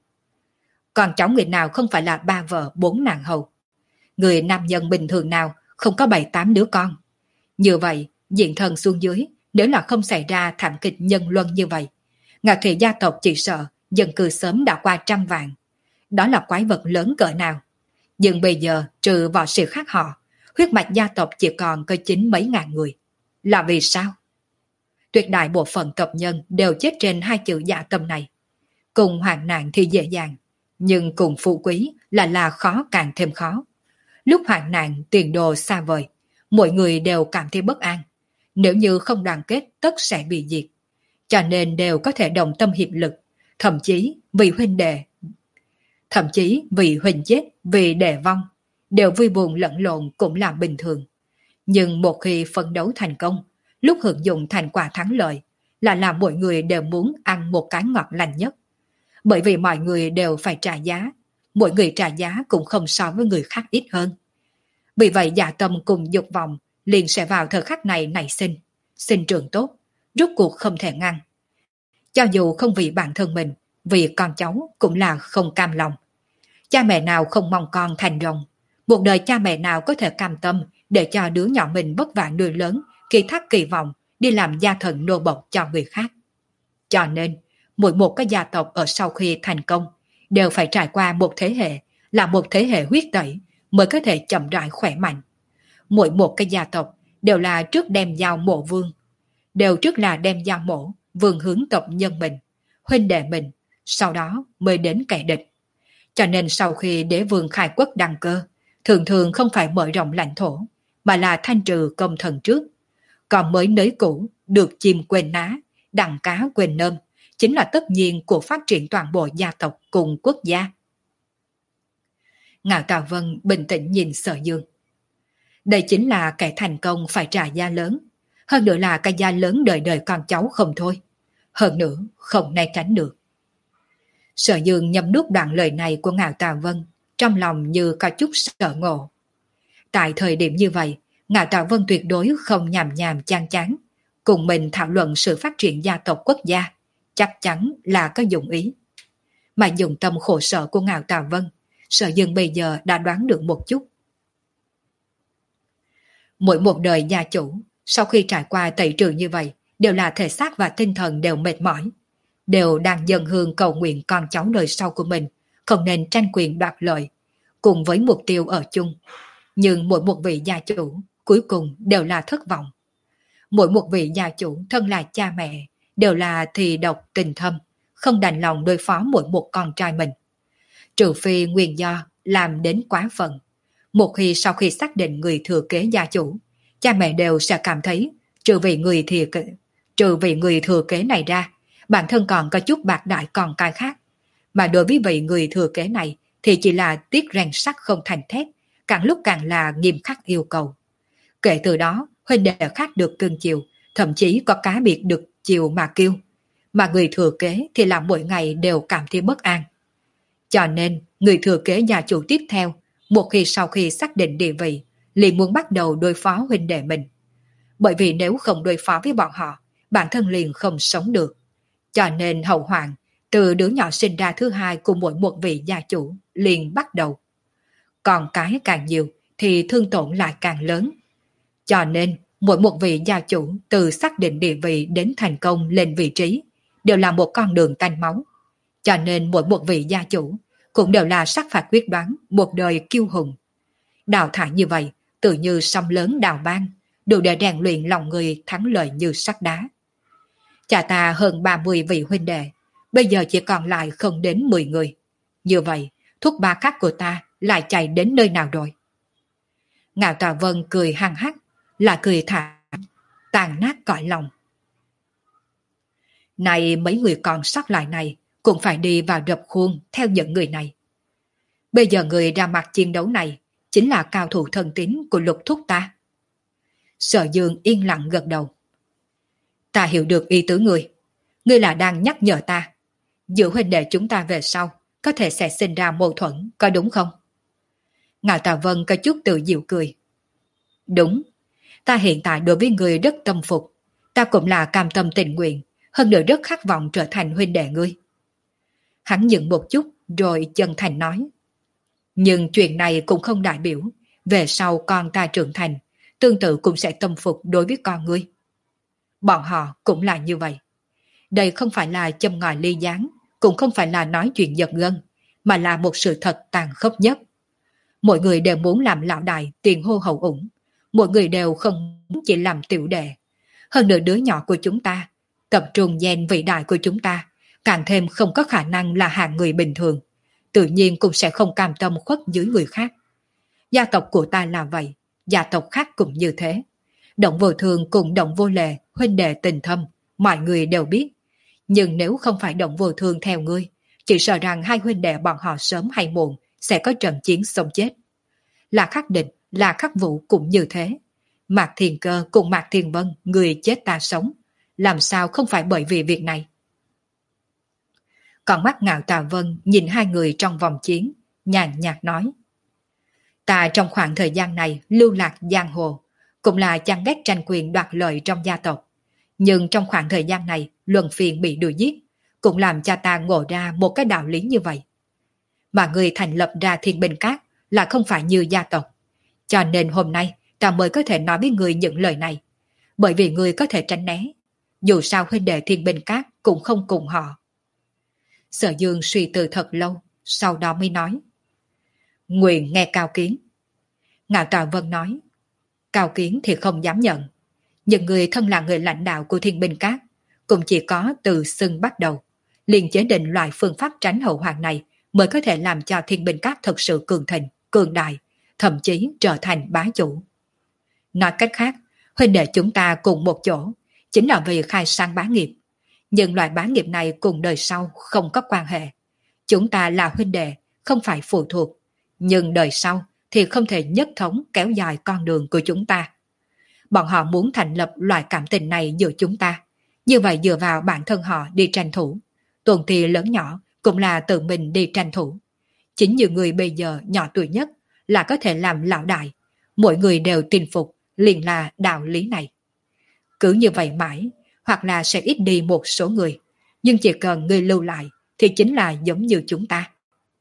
Còn cháu người nào không phải là ba vợ bốn nàng hầu. Người nam nhân bình thường nào không có bảy tám đứa con. Như vậy, diện thần xuống dưới, nếu là không xảy ra thảm kịch nhân luân như vậy, Ngạo Thị gia tộc chỉ sợ dân cư sớm đã qua trăm vạn. Đó là quái vật lớn cỡ nào. Nhưng bây giờ trừ võ sĩ khác họ, huyết mạch gia tộc chỉ còn có chín mấy ngàn người. Là vì sao? Tuyệt đại bộ phận tộc nhân đều chết trên hai chữ dạ tâm này. Cùng hoạn nạn thì dễ dàng, nhưng cùng phú quý là là khó càng thêm khó. Lúc hoạn nạn tiền đồ xa vời, mọi người đều cảm thấy bất an. Nếu như không đoàn kết tất sẽ bị diệt. Cho nên đều có thể đồng tâm hiệp lực, thậm chí vì huynh đệ, thậm chí vì huynh chết, vì đệ vong, đều vui buồn lẫn lộn cũng là bình thường. Nhưng một khi phấn đấu thành công, lúc hưởng dụng thành quả thắng lợi, là làm mọi người đều muốn ăn một cái ngọt lành nhất. Bởi vì mọi người đều phải trả giá, mỗi người trả giá cũng không so với người khác ít hơn. Vì vậy dạ tâm cùng dục vọng liền sẽ vào thời khắc này nảy sinh, sinh trưởng tốt, rốt cuộc không thể ngăn. Cho dù không vì bản thân mình, vì con cháu cũng là không cam lòng. Cha mẹ nào không mong con thành rồng, một đời cha mẹ nào có thể cam tâm để cho đứa nhỏ mình vất vả nuôi lớn, kỳ thác kỳ vọng đi làm gia thần nô bộc cho người khác. Cho nên, mỗi một cái gia tộc ở sau khi thành công đều phải trải qua một thế hệ, là một thế hệ huyết tẩy mới có thể chậm rãi khỏe mạnh. Mỗi một cái gia tộc đều là trước đem giao mộ vương, đều trước là đem giao mộ vương hướng tộc nhân mình, huynh đệ mình, sau đó mới đến kẻ địch. Cho nên sau khi đế vương khai quốc đăng cơ, thường thường không phải mở rộng lãnh thổ, mà là thanh trừ công thần trước. Còn mới nới cũ, được chim quên ná, đặng cá quên nơm, chính là tất nhiên của phát triển toàn bộ gia tộc cùng quốc gia. Ngạo Tào Vân bình tĩnh nhìn Sở Dương. Đây chính là kẻ thành công phải trả giá lớn, hơn nữa là cái giá lớn đời đời con cháu không thôi. Hơn nữa, không né tránh được. Sở Dương nhầm nuốt đoạn lời này của Ngạo Tào Vân, trong lòng như có chút sợ ngộ. Tại thời điểm như vậy, Ngạo Tào Vân tuyệt đối không nhàm nhàm chán chán, cùng mình thảo luận sự phát triển gia tộc quốc gia, chắc chắn là có dụng ý. Mà dùng tâm khổ sở của Ngạo Tào Vân, Sở Dương bây giờ đã đoán được một chút. Mỗi một đời gia chủ, sau khi trải qua tẩy trừ như vậy, đều là thể xác và tinh thần đều mệt mỏi, đều đang dâng hương cầu nguyện con cháu đời sau của mình không nên tranh quyền đoạt lợi, cùng với mục tiêu ở chung. Nhưng mỗi một vị gia chủ cuối cùng đều là thất vọng. Mỗi một vị gia chủ thân là cha mẹ đều là thì độc tình thâm, không đành lòng đối phó mỗi một con trai mình. Trừ phi nguyên do làm đến quá phận. Một khi sau khi xác định người thừa kế gia chủ, cha mẹ đều sẽ cảm thấy trừ vì người thừa kế, trừ vì người thừa kế này ra, bản thân còn có chút bạc đại con cái khác. Mà đối với vị người thừa kế này thì chỉ là tiếc rèn sắt không thành thép, càng lúc càng là nghiêm khắc yêu cầu. Kể từ đó, huynh đệ khác được cưng chiều, thậm chí có cá biệt được chiều mà kêu. Mà người thừa kế thì là mỗi ngày đều cảm thấy bất an. Cho nên, người thừa kế gia chủ tiếp theo, một khi sau khi xác định địa vị, liền muốn bắt đầu đối phó huynh đệ mình. Bởi vì nếu không đối phó với bọn họ, bản thân liền không sống được. Cho nên hậu hoạn, từ đứa nhỏ sinh ra thứ hai của mỗi một vị gia chủ liền bắt đầu. Còn cái càng nhiều thì thương tổn lại càng lớn. Cho nên, mỗi một vị gia chủ từ xác định địa vị đến thành công lên vị trí đều là một con đường tanh máu. Cho nên mỗi một vị gia chủ cũng đều là sát phạt quyết đoán, một đời kiêu hùng. Đào thải như vậy, tự như sông lớn đào ban, đủ để rèn luyện lòng người thắng lợi như sắt đá. Cha ta hơn ba mươi vị huynh đệ, bây giờ chỉ còn lại không đến mười người. Như vậy, thúc ba khác của ta lại chạy đến nơi nào rồi? Ngạo Tào Vân cười hăng hắc, là cười thả, tàn nát cõi lòng. Này mấy người còn sót lại này, cũng phải đi vào rập khuôn theo những người này. Bây giờ người ra mặt chiến đấu này chính là cao thủ thân tín của Lục thúc ta. Sở Dương yên lặng gật đầu. Ta hiểu được ý tứ người. Ngươi là đang nhắc nhở ta. Giữa huynh đệ chúng ta về sau có thể sẽ sinh ra mâu thuẫn, có đúng không? Ngạo Tào Vân có chút tự giễu cười. Đúng. Ta hiện tại đối với người rất tâm phục. Ta cũng là cam tâm tình nguyện, hơn nữa rất khát vọng trở thành huynh đệ ngươi. Hắn dừng một chút rồi chân thành nói. Nhưng chuyện này cũng không đại biểu về sau con ta trưởng thành, tương tự cũng sẽ tâm phục đối với con ngươi. Bọn họ cũng là như vậy. Đây không phải là châm ngòi ly gián, cũng không phải là nói chuyện giật gân, mà là một sự thật tàn khốc nhất. Mọi người đều muốn làm lão đại tiền hô hậu ủng, mọi người đều không chỉ làm tiểu đệ. Hơn nữa đứa nhỏ của chúng ta, tập trung gen vĩ đại của chúng ta, càng thêm không có khả năng là hạng người bình thường, tự nhiên cũng sẽ không cam tâm khuất dưới người khác. Gia tộc của ta là vậy, gia tộc khác cũng như thế. Động vô thường cùng động vô lệ, huynh đệ tình thâm, mọi người đều biết. Nhưng nếu không phải động vô thường theo ngươi, chỉ sợ rằng hai huynh đệ bọn họ sớm hay muộn sẽ có trận chiến sống chết. Là Khắc Định, là Khắc Vũ cũng như thế. Mạc Thiền Cơ cùng Mạc Thiền Vân, người chết ta sống, làm sao không phải bởi vì việc này? Còn mắt Ngạo Tào Vân nhìn hai người trong vòng chiến, nhàn nhạt nói. Ta trong khoảng thời gian này lưu lạc giang hồ, cũng là chán ghét tranh quyền đoạt lợi trong gia tộc. Nhưng trong khoảng thời gian này, luân phiền bị đuổi giết, cũng làm cha ta ngộ ra một cái đạo lý như vậy. Mà người thành lập ra Thiên Bình Các là không phải như gia tộc. Cho nên hôm nay ta mới có thể nói với người những lời này. Bởi vì người có thể tránh né. Dù sao huynh đệ Thiên Bình Các cũng không cùng họ. Sở Dương suy tư thật lâu, sau đó mới nói. Nguyện nghe Cao Kiến. Ngạo Tào Vân nói. Cao Kiến thì không dám nhận. Những người thân là người lãnh đạo của Thiên Bình Các cũng chỉ có từ xưng bắt đầu, liền chế định loại phương pháp tránh hậu hoạn này mới có thể làm cho Thiên Bình Các thật sự cường thịnh, cường đại, thậm chí trở thành bá chủ. Nói cách khác, huynh đệ chúng ta cùng một chỗ, chính là vì khai sang bá nghiệp. Nhưng loại bá nghiệp này cùng đời sau không có quan hệ. Chúng ta là huynh đệ, không phải phụ thuộc. Nhưng đời sau thì không thể nhất thống kéo dài con đường của chúng ta. Bọn họ muốn thành lập loại cảm tình này giữa chúng ta. Như vậy dựa vào bản thân họ đi tranh thủ. Tuần thì lớn nhỏ cũng là tự mình đi tranh thủ. Chính như người bây giờ nhỏ tuổi nhất là có thể làm lão đại. Mỗi người đều tin phục, liền là đạo lý này. Cứ như vậy mãi, hoặc là sẽ ít đi một số người. Nhưng chỉ cần người lưu lại thì chính là giống như chúng ta.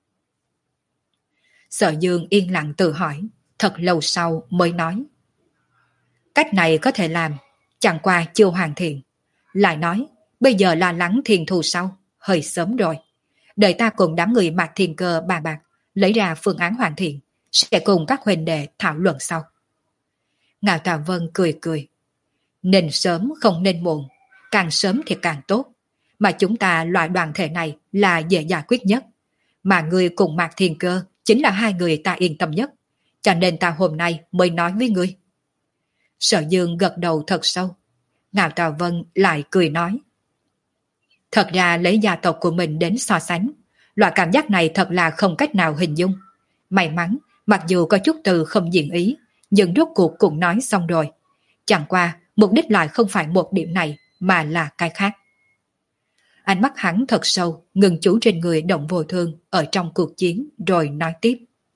Sở Dương yên lặng tự hỏi, thật lâu sau mới nói. Cách này có thể làm, chẳng qua chưa hoàn thiện. Lại nói, bây giờ lo lắng thiên thù sau, hơi sớm rồi. Đợi ta cùng đám người Mạc Thiên Cơ bà bạc, lấy ra phương án hoàn thiện, sẽ cùng các huynh đệ thảo luận sau. Ngạo Tà Vân cười cười. Nên sớm không nên muộn, càng sớm thì càng tốt. Mà chúng ta loại đoàn thể này là dễ giải quyết nhất. Mà người cùng Mạc Thiên Cơ chính là hai người ta yên tâm nhất. Cho nên ta hôm nay mới nói với ngươi. Sở Dương gật đầu thật sâu. Ngạo Tà Vân lại cười nói. Thật ra lấy gia tộc của mình đến so sánh, loại cảm giác này thật là không cách nào hình dung. May mắn, mặc dù có chút từ không diện ý, nhưng rốt cuộc cũng nói xong rồi. Chẳng qua, mục đích lại không phải một điểm này, mà là cái khác. Ánh mắt hắn thật sâu, ngừng chú trên người Động Vô Thương ở trong cuộc chiến, rồi nói tiếp.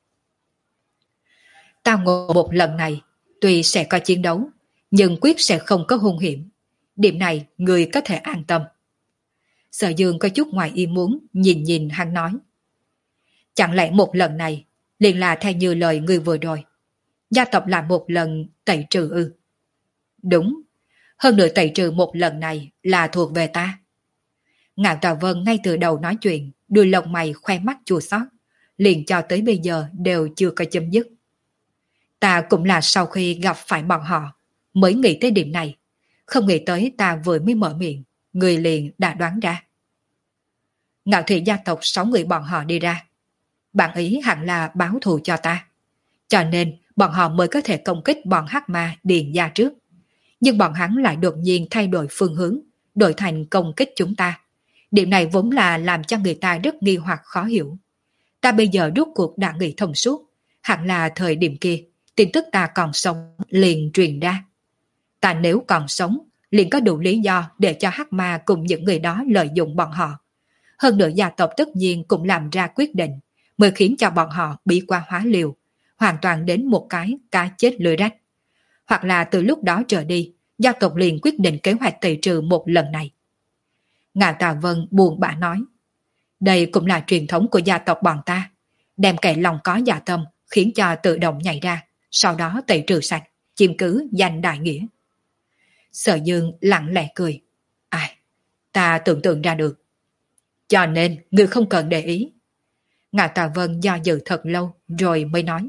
Tao ngộ một lần này, tuy sẽ có chiến đấu, nhưng quyết sẽ không có hung hiểm. Điểm này, người có thể an tâm. Sở Dương có chút ngoài ý muốn, nhìn nhìn hắn nói. Chẳng lẽ một lần này, liền là theo như lời người vừa rồi. Gia tộc làm một lần tẩy trừ ư? Đúng, hơn nữa tẩy trừ một lần này là thuộc về ta. Ngạo Tà Vân ngay từ đầu nói chuyện, đuôi lông mày khoe mắt chua xót, liền cho tới bây giờ đều chưa có chấm dứt. Ta cũng là sau khi gặp phải bọn họ, mới nghĩ tới điểm này. Không nghĩ tới ta vừa mới mở miệng, người liền đã đoán ra. Ngạo thị gia tộc sáu người bọn họ đi ra. Bạn ý hẳn là báo thù cho ta. Cho nên bọn họ mới có thể công kích bọn hắc ma Điền gia trước. Nhưng bọn hắn lại đột nhiên thay đổi phương hướng, đổi thành công kích chúng ta. Điểm này vốn là làm cho người ta rất nghi hoặc khó hiểu. Ta bây giờ rốt cuộc đã nghĩ thông suốt, hẳn là thời điểm kia, tin tức ta còn sống liền truyền ra. Ta nếu còn sống, liền có đủ lý do để cho hắc ma cùng những người đó lợi dụng bọn họ. Hơn nữa gia tộc tất nhiên cũng làm ra quyết định, mới khiến cho bọn họ bị qua hóa liều, hoàn toàn đến một cái cá chết lưới rách. Hoặc là từ lúc đó trở đi, gia tộc liền quyết định kế hoạch tẩy trừ một lần này. Ngạo Tà Vân buồn bã nói. Đây cũng là truyền thống của gia tộc bọn ta, đem kẻ lòng có dạ tâm khiến cho tự động nhảy ra, sau đó tẩy trừ sạch, chiếm cứ danh đại nghĩa. Sở Dương lặng lẽ cười. Ai, ta tưởng tượng ra được. Cho nên ngươi không cần để ý. Ngạo Tà Vân do dự thật lâu rồi mới nói.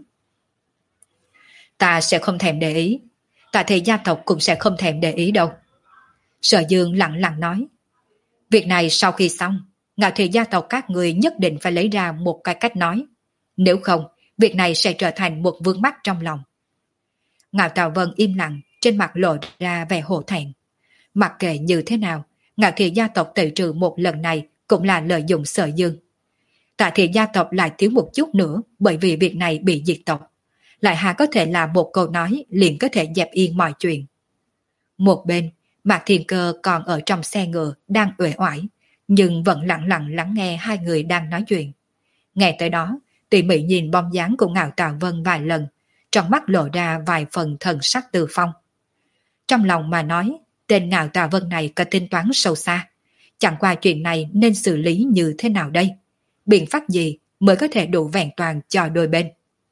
Ta sẽ không thèm để ý. Ta thì gia tộc cũng sẽ không thèm để ý đâu. Sở Dương lặng lặng nói. Việc này sau khi xong, Ngạo thị gia tộc các người nhất định phải lấy ra một cái cách nói. Nếu không, việc này sẽ trở thành một vướng mắc trong lòng. Ngạo Tà Vân im lặng, trên mặt lộ ra vẻ hổ thẹn. Mặc kệ như thế nào, Ngạo thị gia tộc tẩy trừ một lần này cũng là lợi dụng Sở Dương. Tạ thị gia tộc lại thiếu một chút nữa bởi vì việc này bị diệt tộc. Lại hà có thể là một câu nói liền có thể dẹp yên mọi chuyện. Một bên, Mạc Thiên Cơ còn ở trong xe ngựa đang uể oải, nhưng vẫn lặng lặng lắng nghe hai người đang nói chuyện. Nghe tới đó, tỉ mỉ nhìn bóng dáng của Ngạo Tà Vân vài lần, trong mắt lộ ra vài phần thần sắc từ phong. Trong lòng mà nói, tên Ngạo Tà Vân này có tính toán sâu xa. Chẳng qua chuyện này nên xử lý như thế nào đây? Biện pháp gì mới có thể đủ vẹn toàn cho đôi bên?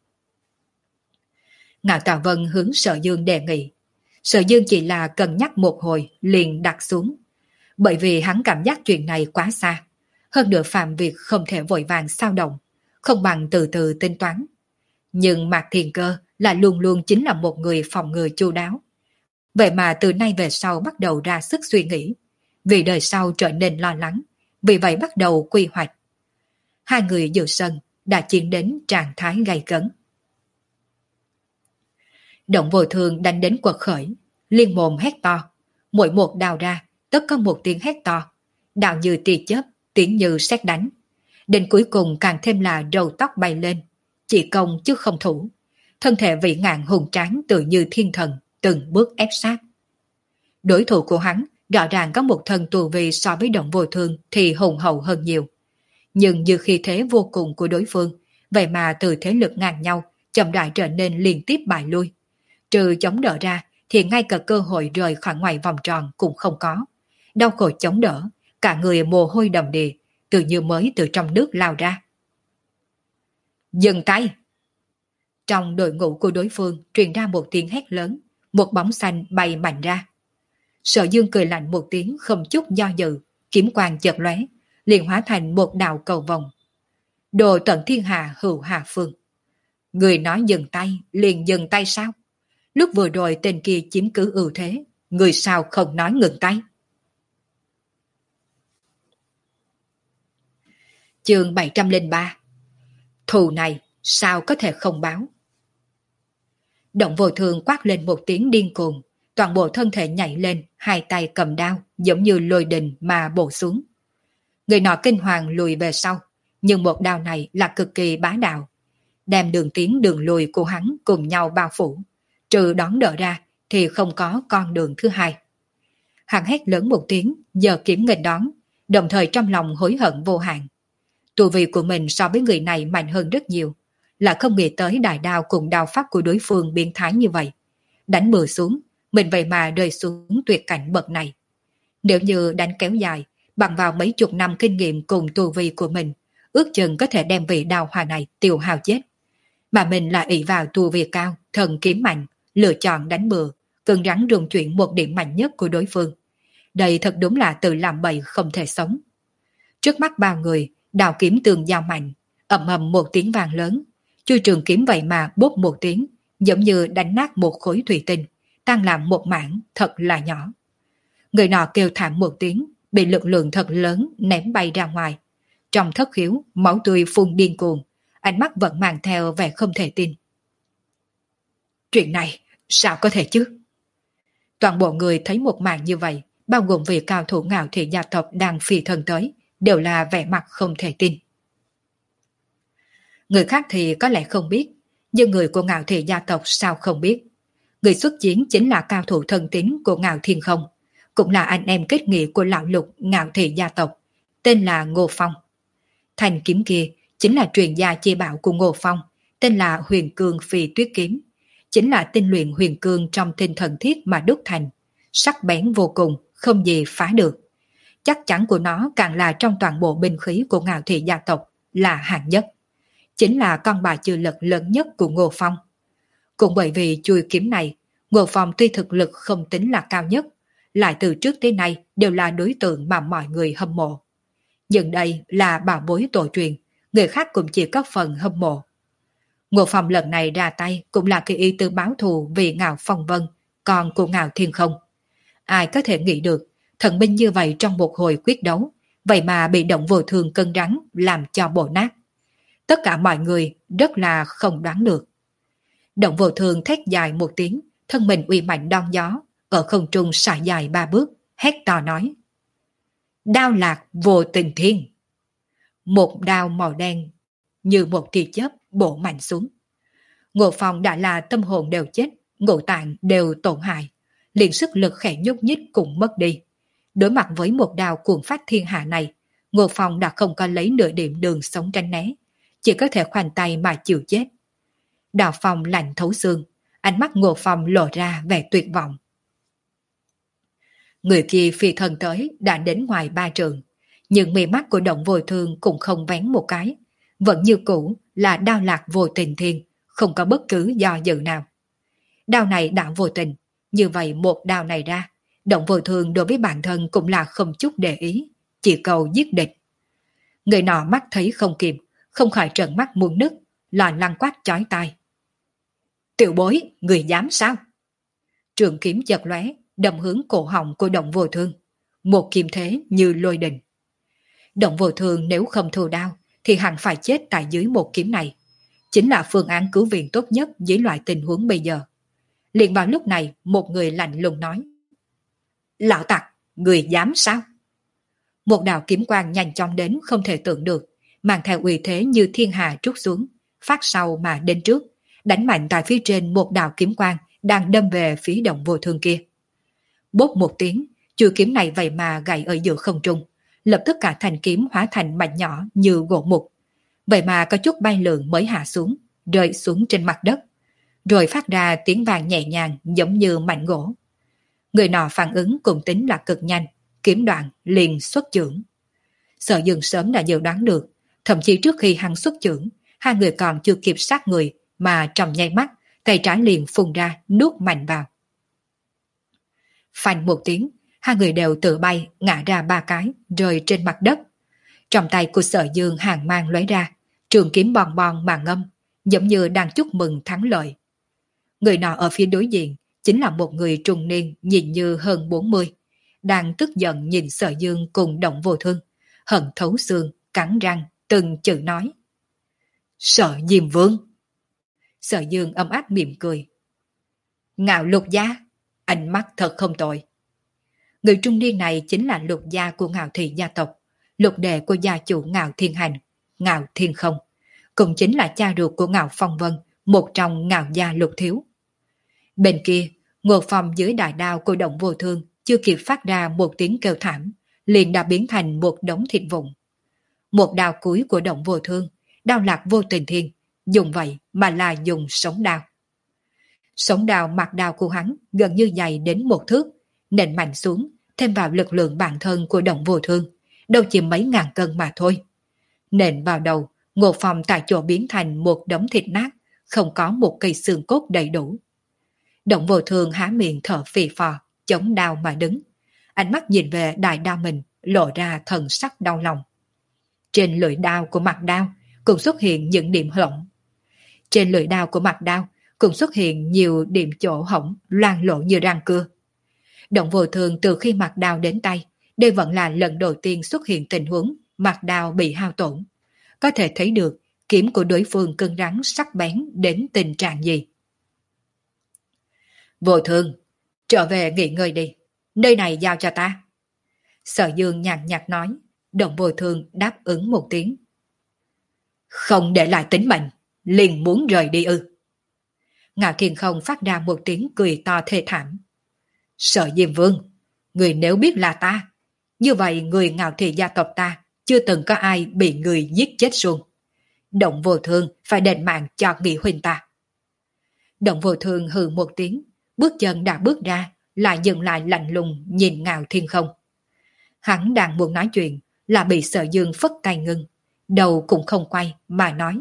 Ngạo Tà Vân hướng Sở Dương đề nghị. Sở Dương chỉ là cân nhắc một hồi liền đặt xuống. Bởi vì hắn cảm giác chuyện này quá xa. Hơn nữa phạm việc không thể vội vàng sao động, không bằng từ từ tính toán. Nhưng Mạc Thiên Cơ là luôn luôn chính là một người phòng ngừa chu đáo. Vậy mà từ nay về sau bắt đầu ra sức suy nghĩ. Vì đời sau trở nên lo lắng, vì vậy bắt đầu quy hoạch. Hai người giữa sân đã chiến đến trạng thái gay cấn. Động vô thường đánh đến quật khởi, liên mồm hét to. Mỗi một đào ra, tất có một tiếng hét to. Đào như tia chớp, tiếng như sét đánh. Đến cuối cùng càng thêm là râu tóc bay lên. Chỉ công chứ không thủ. Thân thể vĩ ngạn hùng tráng tự như thiên thần, từng bước ép sát. Đối thủ của hắn rõ ràng có một thân tu vi so với động vô thường thì hùng hậu hơn nhiều. Nhưng như khi thế vô cùng của đối phương, vậy mà từ thế lực ngang nhau, chậm rãi trở nên liên tiếp bại lui. Trừ chống đỡ ra thì ngay cả cơ hội rời khỏi ngoài vòng tròn cũng không có. Đau khổ chống đỡ, cả người mồ hôi đầm đìa, tự như mới từ trong nước lao ra. Dừng tay! Trong đội ngũ của đối phương truyền ra một tiếng hét lớn, một bóng xanh bay mạnh ra. Sở Dương cười lạnh một tiếng không chút do dự, kiếm quang chợt lóe, liền hóa thành một đạo cầu vồng. Đồ tận thiên hà hữu hà phương. Người nói dừng tay, liền dừng tay sao? Lúc vừa rồi tên kia chiếm cứ ưu thế, người sao không nói ngừng tay? Chương bảy trăm lẻ ba. Thù này sao có thể không báo? Động vô thường quát lên một tiếng điên cuồng, toàn bộ thân thể nhảy lên, hai tay cầm đao, giống như lôi đình mà bổ xuống. Người nọ kinh hoàng lùi về sau, nhưng một đao này là cực kỳ bá đạo, đem đường tiến đường lùi của hắn cùng nhau bao phủ, trừ đón đỡ ra thì không có con đường thứ hai. Hắn hét lớn một tiếng, giơ kiếm nghênh đón, đồng thời trong lòng hối hận vô hạn. Tu vi của mình so với người này mạnh hơn rất nhiều, là không nghĩ tới đại đao cùng đao pháp của đối phương biến thái như vậy. Đánh bừa xuống, mình vậy mà rơi xuống tuyệt cảnh bậc này. Nếu như đánh kéo dài, bằng vào mấy chục năm kinh nghiệm cùng tu vi của mình, ước chừng có thể đem vị đao hòa này tiêu hao chết. Mà mình lại ỷ vào tu vi cao, thần kiếm mạnh, lựa chọn đánh bừa, cứng rắn rung chuyển một điểm mạnh nhất của đối phương. Đây thật đúng là tự làm bậy không thể sống. Trước mắt bao người, đào kiếm tường giao mạnh, ầm ầm một tiếng vang lớn, chui trường kiếm vậy mà bốp một tiếng, giống như đánh nát một khối thủy tinh, tan làm một mảng thật là nhỏ. Người nọ kêu thảm một tiếng, bị lực lượng thật lớn ném bay ra ngoài. Trong thất khiếu, máu tươi phun điên cuồng, ánh mắt vẫn mang theo vẻ không thể tin. Chuyện này, sao có thể chứ? Toàn bộ người thấy một màn như vậy, bao gồm vị cao thủ Ngạo Thị gia tộc đang phi thân tới, đều là vẻ mặt không thể tin. Người khác thì có lẽ không biết, nhưng người của Ngạo Thị gia tộc sao không biết. Người xuất chiến chính là cao thủ thân tín của Ngạo Thiên Không, cũng là anh em kết nghĩa của lão lục Ngạo Thị gia tộc, tên là Ngô Phong. Thanh kiếm kia chính là truyền gia chi bảo của Ngô Phong, tên là Huyền Cương Phi Tuyết Kiếm, chính là tinh luyện huyền cương trong tinh thần thiết mà đúc thành, sắc bén vô cùng, không gì phá được. Chắc chắn của nó càng là trong toàn bộ binh khí của Ngạo Thị gia tộc là hạng nhất, chính là con bài trừ lực lớn nhất của Ngô Phong. Cũng bởi vì chui kiếm này, Ngô Phong tuy thực lực không tính là cao nhất, lại từ trước tới nay đều là đối tượng mà mọi người hâm mộ. Nhưng đây là bảo bối tổ truyền, người khác cũng chỉ có phần hâm mộ. Ngô Phong lần này ra tay cũng là cái ý tư báo thù vì Ngạo Phong Vân, con của Ngạo Thiên Không. Ai có thể nghĩ được, thần binh như vậy trong một hồi quyết đấu, vậy mà bị động vô thường cân rắn làm cho bổ nát. Tất cả mọi người rất là không đoán được. Động vô thường thét dài một tiếng, thân mình uy mạnh đón gió, ở không trung xả dài ba bước, hét to nói. Đao lạc vô tình thiên. Một đao màu đen như một tia chớp bổ mạnh xuống. Ngô Phong đã là tâm hồn đều chết, ngũ tạng đều tổn hại, liền sức lực khẽ nhúc nhích cũng mất đi. Đối mặt với một đao cuồng phát thiên hạ này, Ngô Phong đã không có lấy nửa điểm đường sống tránh né, chỉ có thể khoanh tay mà chịu chết. Đao phong lạnh thấu xương, ánh mắt Ngô Phong lộ ra vẻ tuyệt vọng. Người kia phi thân tới đã đến ngoài ba trường, nhưng mí mắt của động vô thương cũng không vén một cái, vẫn như cũ là đao lạc vô tình thiên, không có bất cứ do dự nào. Đao này đã vô tình, như vậy một đao này ra, động vô thương đối với bản thân cũng là không chút để ý, chỉ cầu giết địch. Người nọ mắt thấy không kịp, không khỏi trợn mắt muốn nứt, lò lăng quát chói tai. Tiểu bối, người dám sao? Trường kiếm chật lóe, đâm hướng cổ họng của động vô thương, một kiếm thế như lôi đình. Động vô thương nếu không thu đao thì hẳn phải chết tại dưới một kiếm này, chính là phương án cứu viện tốt nhất dưới loại tình huống bây giờ. Liền vào lúc này một người lạnh lùng nói: Lão tặc, người dám sao? Một đạo kiếm quang nhanh chóng đến không thể tưởng được, mang theo uy thế như thiên hà trút xuống, phát sau mà đến trước, đánh mạnh tại phía trên một đạo kiếm quang đang đâm về phía Động Vô Thương kia. Bốp một tiếng, chuôi kiếm này vậy mà gãy ở giữa không trung, lập tức cả thanh kiếm hóa thành mảnh nhỏ như gỗ mục. Vậy mà có chút bay lượn mới hạ xuống, rơi xuống trên mặt đất, rồi phát ra tiếng vang nhẹ nhàng giống như mảnh gỗ. Người nọ phản ứng cũng tính là cực nhanh, kiếm đoạn liền xuất chưởng. Sở Dương sớm đã dự đoán được, thậm chí trước khi hắn xuất chưởng, hai người còn chưa kịp sát người mà trong nháy mắt, tay trái liền phun ra nuốt mạnh vào. Phanh một tiếng, hai người đều tự bay ngã ra ba cái, rơi trên mặt đất. Trong tay của Sở Dương hàng mang lóe ra, trường kiếm bòn bòn mà ngâm, giống như đang chúc mừng thắng lợi. Người nọ ở phía đối diện chính là một người trung niên nhìn như hơn bốn mươi, đang tức giận nhìn Sở Dương cùng Động Vô Thương, hận thấu xương, cắn răng, từng chữ nói: Sở Diêm Vương. Sở Dương ấm áp mỉm cười: Ngạo Lục gia, ánh mắt thật không tồi. Người trung niên này chính là Lục gia của Ngạo Thị gia tộc, lục đệ của gia chủ Ngạo Thiên Hành, Ngạo Thiên Không, cũng chính là cha ruột của Ngạo Phong Vân, một trong Ngạo gia Lục thiếu. Bên kia, ngột phòng dưới đại đao của Động Vô Thương chưa kịp phát ra một tiếng kêu thảm, liền đã biến thành một đống thịt vụn. Một đao cuối của Động Vô Thương, đao lạc vô tình thiên, dùng vậy mà là dùng sống đao. Sống đao mặt đao của hắn gần như dày đến một thước, nện mạnh xuống, thêm vào lực lượng bản thân của Động Vô Thương, đâu chỉ mấy ngàn cân mà thôi. Nện vào đầu, ngột phòng tại chỗ biến thành một đống thịt nát, không có một cây xương cốt đầy đủ. Động Vô Thương há miệng thở phì phò, chống đao mà đứng. Ánh mắt nhìn về đại đao mình, lộ ra thần sắc đau lòng. Trên lưỡi đao của mặt đao cũng xuất hiện những điểm hỏng. Trên lưỡi đao của mặt đao cũng xuất hiện nhiều điểm chỗ hỏng loang lổ như răng cưa. Động Vô Thương từ khi mặt đao đến tay, đây vẫn là lần đầu tiên xuất hiện tình huống mặt đao bị hao tổn. Có thể thấy được kiếm của đối phương cứng rắn sắc bén đến tình trạng gì. Vô Thương, trở về nghỉ ngơi đi, nơi này giao cho ta. Sở Dương nhàn nhạt nói. Động Vô Thương đáp ứng một tiếng. Không để lại tính mệnh, liền muốn rời đi ư? Ngạo Thiên Không phát ra một tiếng cười to thê thảm. Sở Diêm Vương, người nếu biết là ta, như vậy người Ngạo Thị gia tộc ta chưa từng có ai bị người giết chết xuống. Động Vô Thương phải đền mạng cho nghị huynh ta. Động Vô Thương hừ một tiếng, bước chân đã bước ra, lại dừng lại lạnh lùng nhìn Ngạo Thiên Không. Hắn đang muốn nói chuyện, là bị Sở Dương phất tay ngưng, đầu cũng không quay mà nói.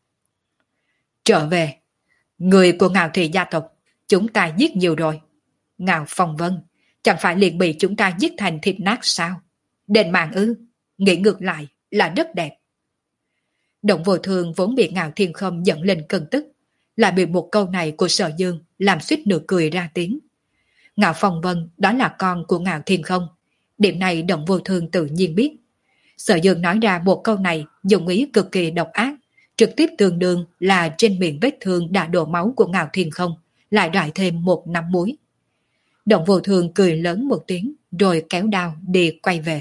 Trở về, người của Ngạo Thị gia tộc, chúng ta giết nhiều rồi. Ngạo Phong Vân, chẳng phải liền bị chúng ta giết thành thịt nát sao? Đền mạng ư, nghĩ ngược lại là rất đẹp. Động Vô Thương vốn bị Ngạo Thiên Không dẫn lên cơn tức, lại bị một câu này của Sở Dương làm suýt nửa cười ra tiếng. Ngạo Phong Vân đó là con của Ngạo Thiên Không, điểm này Động Vô Thương tự nhiên biết. Sở Dương nói ra một câu này dùng ý cực kỳ độc ác, trực tiếp tương đương là trên miệng vết thương đã đổ máu của Ngạo Thiên Không lại rải thêm một nắm muối. Động Vô Thương cười lớn một tiếng rồi kéo đao đi quay về.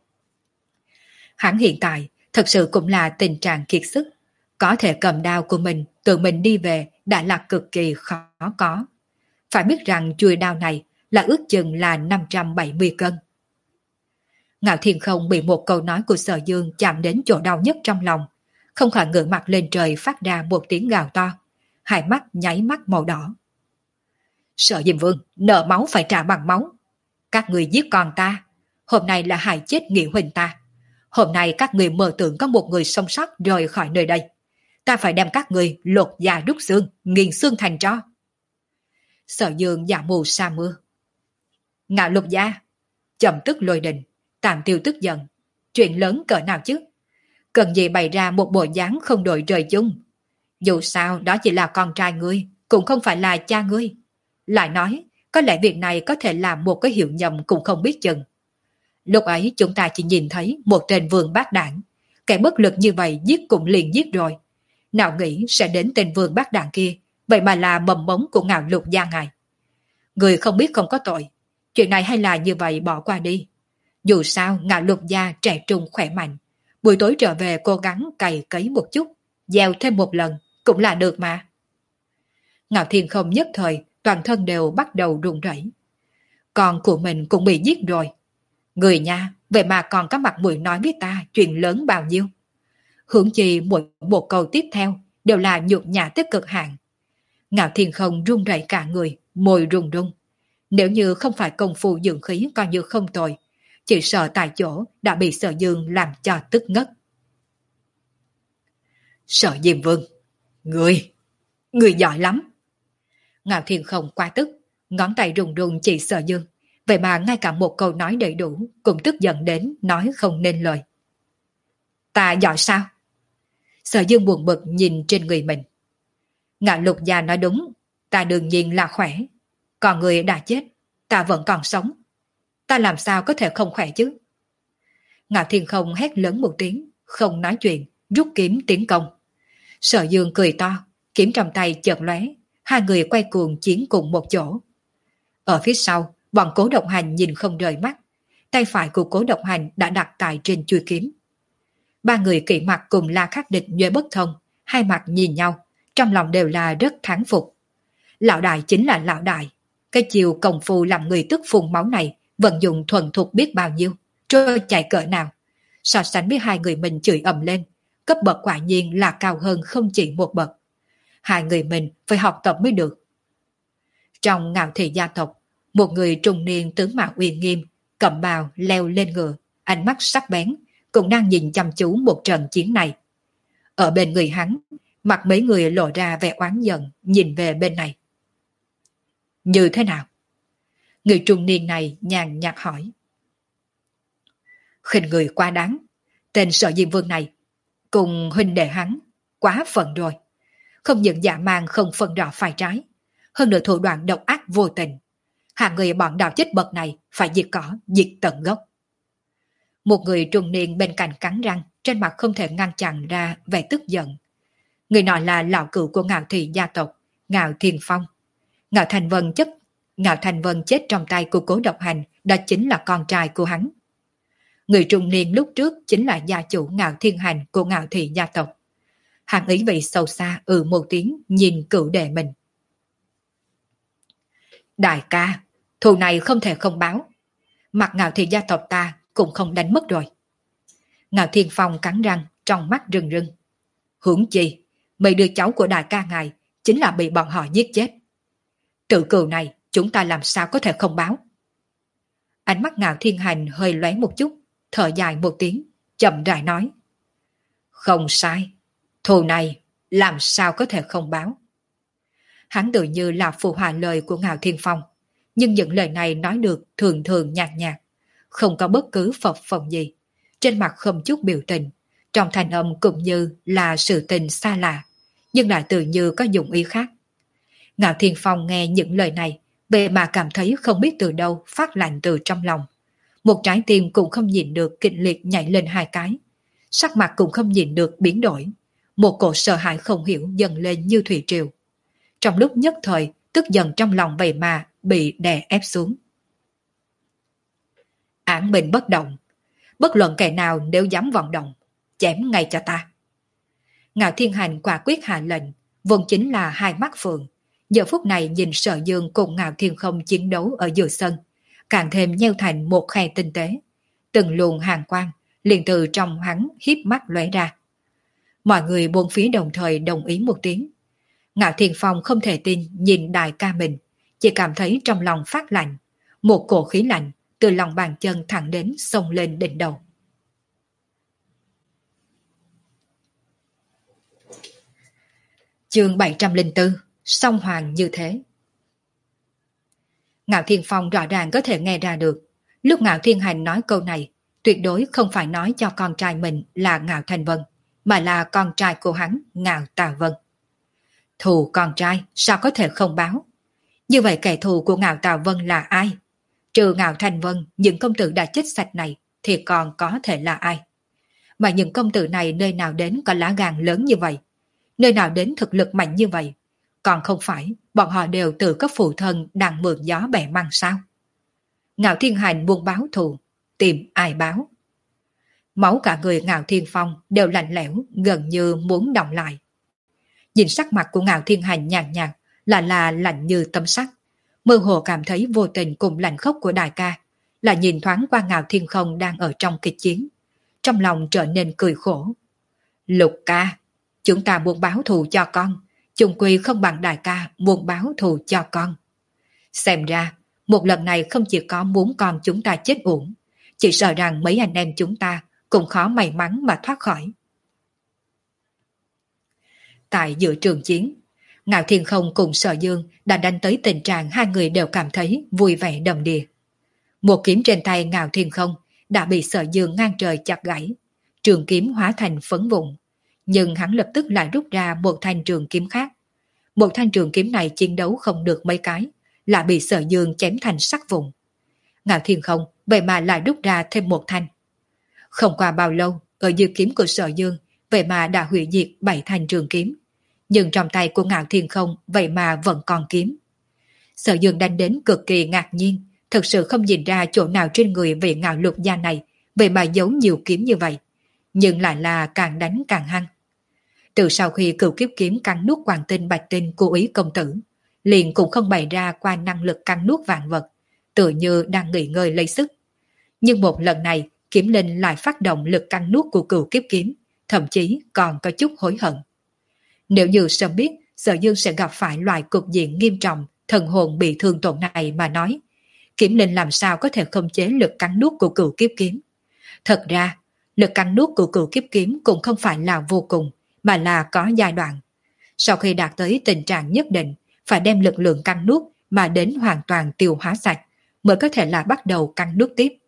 Hắn hiện tại thật sự cũng là tình trạng kiệt sức, có thể cầm đao của mình tự mình đi về đã là cực kỳ khó có. Phải biết rằng chuôi đao này là ước chừng là năm trăm bảy mươi cân. Ngạo Thiên Không bị một câu nói của Sở Dương chạm đến chỗ đau nhất trong lòng, không khỏi ngửa mặt lên trời phát ra một tiếng gào to, hai mắt nháy mắt màu đỏ. Sở Diêm Vương, nợ máu phải trả bằng máu. Các người giết con ta, hôm nay là hại chết nghị huynh ta. Hôm nay các người mơ tưởng có một người sống sót rời khỏi nơi đây. Ta phải đem các người lột da đúc xương, nghiền xương thành tro. Sở Dương giả mù sa mưa. Ngạo Lục gia, chậm tức lôi đình, Tạm Tiêu tức giận. Chuyện lớn cỡ nào chứ? Cần gì bày ra một bộ dáng không đội trời chung? Dù sao đó chỉ là con trai ngươi, cũng không phải là cha ngươi. Lại nói, có lẽ việc này có thể làm một cái hiểu nhầm cũng không biết chừng. Lúc ấy chúng ta chỉ nhìn thấy một tên vương bát đảng, kẻ bất lực như vậy giết cũng liền giết rồi. Nào nghĩ sẽ đến tên vương bát đảng kia, vậy mà là mầm mống của Ngạo Lục gia ngài. Người không biết không có tội, chuyện này hay là như vậy bỏ qua đi. Dù sao Ngạo Lục gia trẻ trung khỏe mạnh, buổi tối trở về cố gắng cày cấy một chút, gieo thêm một lần cũng là được mà. Ngạo Thiên Không nhất thời toàn thân đều bắt đầu run rẩy. Con của mình cũng bị giết rồi. Người nha, vậy mà còn có mặt mũi nói với ta chuyện lớn bao nhiêu. Hưởng chi mỗi một câu tiếp theo đều là nhục nhã tới cực hạn. Ngạo Thiên Không run rẩy cả người, môi run run. Nếu như không phải công phu dưỡng khí coi như không tồi, chỉ sợ tại chỗ đã bị Sở Dương làm cho tức ngất. Sở Diêm Vương, người, người giỏi lắm. Ngạo Thiên Không quá tức, ngón tay run run chỉ Sở Dương, vậy mà ngay cả một câu nói đầy đủ cũng tức giận đến nói không nên lời. Ta giỏi sao? Sở Dương buồn bực nhìn trên người mình. Ngạo Lục gia nói đúng, ta đương nhiên là khỏe. Còn người đã chết, ta vẫn còn sống. Ta làm sao có thể không khỏe chứ? Ngạo Thiên Không hét lớn một tiếng, không nói chuyện, rút kiếm tiến công. Sở Dương cười to, kiếm trong tay chợt lóe, hai người quay cuồng chiến cùng một chỗ. Ở phía sau, bọn Cố Độc Hành nhìn không rời mắt, tay phải của Cố Độc Hành đã đặt tại trên chuôi kiếm. Ba người kỵ mặt cùng La Khắc Địch nhuệ bất thông, hai mặt nhìn nhau, trong lòng đều là rất thán phục. Lão đại chính là lão đại, cái chiều công phu làm người tức phun máu này vận dụng thuần thục biết bao nhiêu, trôi chạy cỡ nào. So sánh với hai người mình chửi ầm lên, cấp bậc quả nhiên là cao hơn không chỉ một bậc. Hai người mình phải học tập mới được. Trong Ngạo Thị gia tộc, một người trung niên tướng mạo uy nghiêm, cầm bào leo lên ngựa, ánh mắt sắc bén, cũng đang nhìn chăm chú một trận chiến này. Ở bên người hắn, mặt mấy người lộ ra vẻ oán giận, nhìn về bên này. Như thế nào? Người trung niên này nhàn nhạt hỏi. Khinh người quá đáng, tên Sở Diêm Vương này, cùng huynh đệ hắn, quá phận rồi. Không những giả mang không phân rõ phải trái, hơn nữa thủ đoạn độc ác vô tình. Hàng người bọn đạo chết bậc này phải diệt cỏ, diệt tận gốc. Một người trung niên bên cạnh cắn răng, trên mặt không thể ngăn chặn ra vẻ tức giận. Người nọ là lão cửu của Ngạo Thị gia tộc, Ngạo Thiên Phong. Ngạo Thành Vân chất, Ngạo Thành Vân chết trong tay của Cố Độc Hành, đó chính là con trai của hắn. Người trung niên lúc trước chính là gia chủ Ngạo Thiên Hành của Ngạo Thị gia tộc. Hàng ý vị sâu xa ừ một tiếng nhìn cửu đệ mình. Đại ca, thù này không thể không báo. Mặt Ngạo Thị gia tộc ta cũng không đánh mất rồi. Ngạo Thiên Phong cắn răng, trong mắt rừng rừng. Hưởng chi, mấy đứa cháu của đại ca ngài chính là bị bọn họ giết chết. Tự cừu này chúng ta làm sao có thể không báo? Ánh mắt Ngạo Thiên Hành hơi lóe một chút, thở dài một tiếng, chậm rãi nói. Không sai, thù này làm sao có thể không báo? Hắn tự như là phụ hòa lời của Ngạo Thiên Phong, nhưng những lời này nói được thường thường nhạt nhạt, không có bất cứ phập phồng gì, trên mặt không chút biểu tình, trong thanh âm cũng như là sự tình xa lạ, nhưng lại tự như có dụng ý khác. Ngạo Thiên Phong nghe những lời này, về mà cảm thấy không biết từ đâu phát lạnh từ trong lòng. Một trái tim cũng không nhìn được kịch liệt nhảy lên hai cái, sắc mặt cũng không nhìn được biến đổi, một cổ sợ hãi không hiểu dần lên như thủy triều. Trong lúc nhất thời, tức giận trong lòng vậy mà bị đè ép xuống. Án bình bất động, bất luận kẻ nào nếu dám vọng động, chém ngay cho ta. Ngạo Thiên Hành quả quyết hạ lệnh, vốn chính là hai mắt phượng. Giờ phút này nhìn Sở Dương cùng Ngạo Thiên Không chiến đấu ở giữa sân, càng thêm nheo thành một khe tinh tế. Từng luồng hàng quang liền từ trong hắn hiếp mắt lóe ra. Mọi người buông phía đồng thời đồng ý một tiếng. Ngạo Thiên Phong không thể tin nhìn đại ca mình, chỉ cảm thấy trong lòng phát lạnh, một cổ khí lạnh từ lòng bàn chân thẳng đến xông lên đỉnh đầu. Chương bảy trăm lẻ bốn, song hoàng như thế. Ngạo Thiên Phong rõ ràng có thể nghe ra được, lúc Ngạo Thiên Hành nói câu này, tuyệt đối không phải nói cho con trai mình là Ngạo Thành Vân, mà là con trai của hắn, Ngạo Tà Vân. Thù con trai sao có thể không báo? Như vậy kẻ thù của Ngạo Tà Vân là ai? Trừ Ngạo Thành Vân, những công tử đã chết sạch này thì còn có thể là ai? Mà những công tử này nơi nào đến có lá gan lớn như vậy? Nơi nào đến thực lực mạnh như vậy? Còn không phải bọn họ đều tự có phụ thân đang mượn gió bẻ măng sao? Ngạo Thiên Hành buông báo thù, tìm ai báo? Máu cả người Ngạo Thiên Phong đều lạnh lẽo, gần như muốn động lại. Nhìn sắc mặt của Ngạo Thiên Hành nhàn nhạt, là là lạnh như tấm sắt. Mơ hồ cảm thấy vô tình cùng lạnh khốc của đại ca, là nhìn thoáng qua Ngạo Thiên Không đang ở trong kịch chiến. Trong lòng trở nên cười khổ. Lục ca, chúng ta muốn báo thù cho con, chung quy không bằng đại ca muốn báo thù cho con. Xem ra, một lần này không chỉ có muốn con chúng ta chết uổng, chỉ sợ rằng mấy anh em chúng ta cũng khó may mắn mà thoát khỏi. Tại giữa trường chiến, Ngạo Thiên Không cùng Sở Dương đã đánh tới tình trạng hai người đều cảm thấy vui vẻ đầm đìa. Một kiếm trên tay Ngạo Thiên Không đã bị Sở Dương ngang trời chặt gãy, trường kiếm hóa thành phấn vụn, nhưng hắn lập tức lại rút ra một thanh trường kiếm khác. Một thanh trường kiếm này chiến đấu không được mấy cái, lại bị Sở Dương chém thành sắc vụn. Ngạo Thiên Không vậy mà lại rút ra thêm một thanh. Không qua bao lâu, ở dưới kiếm của Sở Dương vậy mà đã hủy diệt bảy thanh trường kiếm, nhưng trong tay của Ngạo Thiên Không vậy mà vẫn còn kiếm. Sở Dương đánh đến cực kỳ ngạc nhiên, thực sự không nhìn ra chỗ nào trên người vị Ngạo Lục gia này vậy mà giấu nhiều kiếm như vậy, nhưng lại là càng đánh càng hăng. Từ sau khi cửu kiếp kiếm cắn nuốt hoàng tinh bạch tinh của Ý công tử, liền cũng không bày ra qua năng lực cắn nuốt vạn vật, tựa như đang nghỉ ngơi lấy sức. Nhưng một lần này, kiếm linh lại phát động lực cắn nuốt của cửu kiếp kiếm, thậm chí còn có chút hối hận. Nếu như sớm biết Sở Dương sẽ gặp phải loại cục diện nghiêm trọng, thần hồn bị thương tổn này mà nói, kiếm linh làm sao có thể khống chế lực cắn nuốt của cửu kiếp kiếm. Thật ra, lực cắn nuốt của cửu kiếp kiếm cũng không phải là vô cùng, mà là có giai đoạn. Sau khi đạt tới tình trạng nhất định, phải đem lực lượng cắn nuốt mà đến hoàn toàn tiêu hóa sạch, mới có thể là bắt đầu cắn nuốt tiếp.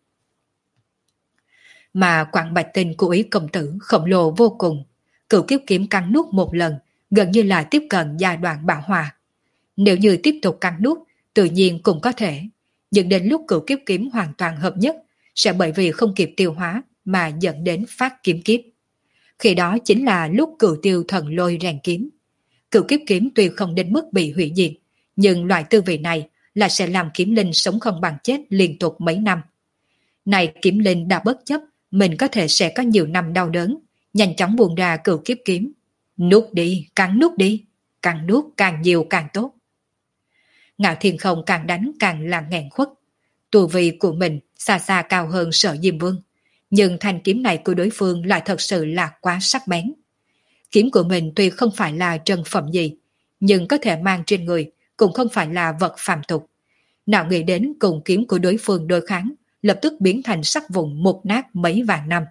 Mà quặng bạch tinh của Ý công tử khổng lồ vô cùng, cửu kiếp kiếm cắn nuốt một lần, gần như là tiếp cận giai đoạn bão hòa. Nếu như tiếp tục cắn nuốt, tự nhiên cũng có thể, nhưng đến lúc cửu kiếp kiếm hoàn toàn hợp nhất, sẽ bởi vì không kịp tiêu hóa mà dẫn đến phát kiếm kiếp. Khi đó chính là lúc cửu tiêu thần lôi rèn kiếm. Cửu kiếp kiếm tuy không đến mức bị hủy diệt, nhưng loại tư vị này là sẽ làm kiếm linh sống không bằng chết liên tục mấy năm. Này kiếm linh đã bất chấp, mình có thể sẽ có nhiều năm đau đớn, nhanh chóng buông ra cửu kiếp kiếm. Nuốt đi, càng nuốt đi, càng nuốt càng nhiều càng tốt. Ngạo Thiên Không càng đánh càng là nghẹn khuất. Tu vi của mình xa xa cao hơn Sở Diêm Vương, nhưng thanh kiếm này của đối phương lại thật sự là quá sắc bén. Kiếm của mình tuy không phải là trân phẩm gì, nhưng có thể mang trên người cũng không phải là vật phàm tục. Nào nghĩ đến cùng kiếm của đối phương đối kháng, lập tức biến thành sắc vụn mục nát mấy vạn năm.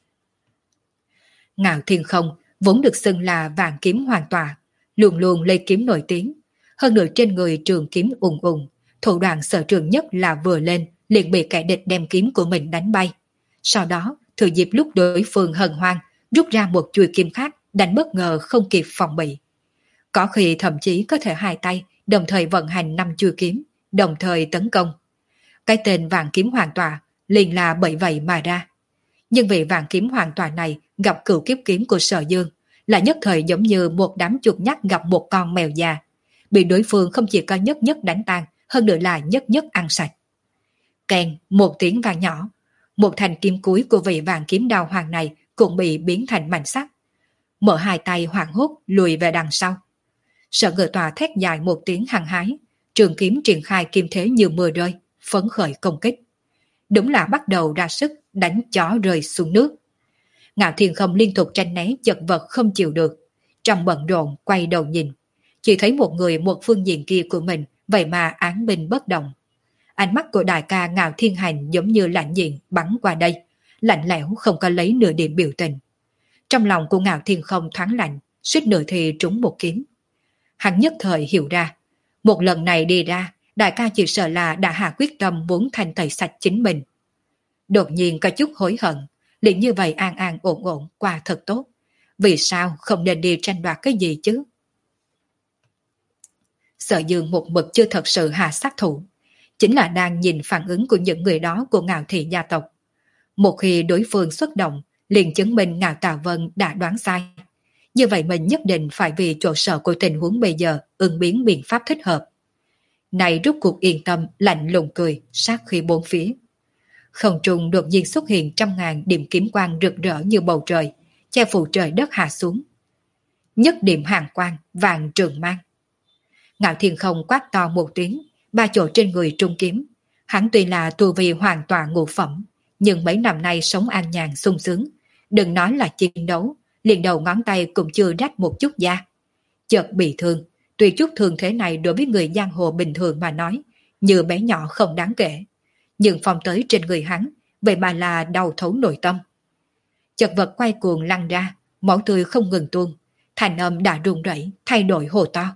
Ngạo Thiên Không vốn được xưng là vạn kiếm hoàn tỏa, luôn luôn lấy kiếm nổi tiếng. Hơn nữa trên người trường kiếm ùng ùng, thủ đoạn sở trường nhất là vừa lên liền bị kẻ địch đem kiếm của mình đánh bay. Sau đó, thừa dịp lúc đối phương hân hoan, rút ra một chuôi kiếm khác, đánh bất ngờ không kịp phòng bị. Có khi thậm chí có thể hai tay đồng thời vận hành năm chuôi kiếm, đồng thời tấn công. Cái tên vạn kiếm hoàn tỏa liền là bởi vậy mà ra. Nhưng vị vạn kiếm hoàn tỏa này gặp cửu kiếp kiếm của Sở Dương, là nhất thời giống như một đám chuột nhắt gặp một con mèo già, bị đối phương không chỉ có nhất nhất đánh tan, hơn nữa là nhất nhất ăn sạch. Kèn một tiếng vang nhỏ, một thanh kiếm cuối của vị vạn kiếm đao hoàng này cũng bị biến thành mảnh sắt. Mở hai tay hoảng hốt lùi về đằng sau. Sở Ngự Tòa thét dài một tiếng hăng hái, trường kiếm triển khai kim thế như mưa rơi, phấn khởi công kích. Đúng là bắt đầu ra sức đánh chó rơi xuống nước. Ngạo Thiên Không liên tục tranh né chật vật không chịu được, trong bận rộn quay đầu nhìn, chỉ thấy một người một phương diện kia của mình vậy mà án binh bất động. Ánh mắt của đại ca Ngạo Thiên Hành giống như lạnh diện bắn qua đây, lạnh lẽo không có lấy nửa điểm biểu tình. Trong lòng của Ngạo Thiên Không thoáng lạnh, suýt nửa thì trúng một kiếm. Hắn nhất thời hiểu ra, một lần này đi ra, đại ca chỉ sợ là đã hạ quyết tâm muốn thanh tẩy sạch chính mình. Đột nhiên có chút hối hận, liền như vậy an an ổn ổn qua thật tốt. Vì sao không nên đi tranh đoạt cái gì chứ? Sở Dương một mực chưa thật sự hạ sát thủ, chính là đang nhìn phản ứng của những người đó của Ngạo thị gia tộc. Một khi đối phương xuất động, liền chứng minh Ngạo Tà Vân đã đoán sai. Như vậy mình nhất định phải vì chỗ sợ của tình huống bây giờ ứng biến biện pháp thích hợp. Này rút cuộc yên tâm, lạnh lùng cười, sát khí bốn phía. Không trung đột nhiên xuất hiện trăm ngàn điểm kiếm quang rực rỡ như bầu trời, che phủ trời đất hạ xuống. Nhất điểm hàng quang, vàng trường mang. Ngạo Thiên Không quát to một tiếng, ba chỗ trên người trung kiếm. Hắn tuy là tu vi hoàn toàn ngũ phẩm, nhưng mấy năm nay sống an nhàn sung sướng. Đừng nói là chiến đấu, liền đầu ngón tay cũng chưa rách một chút da. Chợt bị thương, tuy chút thương thế này đối với người giang hồ bình thường mà nói, như bé nhỏ không đáng kể. Nhưng phong tới trên người hắn, vậy mà là đau thấu nội tâm. Chật vật quay cuồng lăn ra, máu tươi không ngừng tuôn, thành âm đã run rẩy, thay đổi hồ to.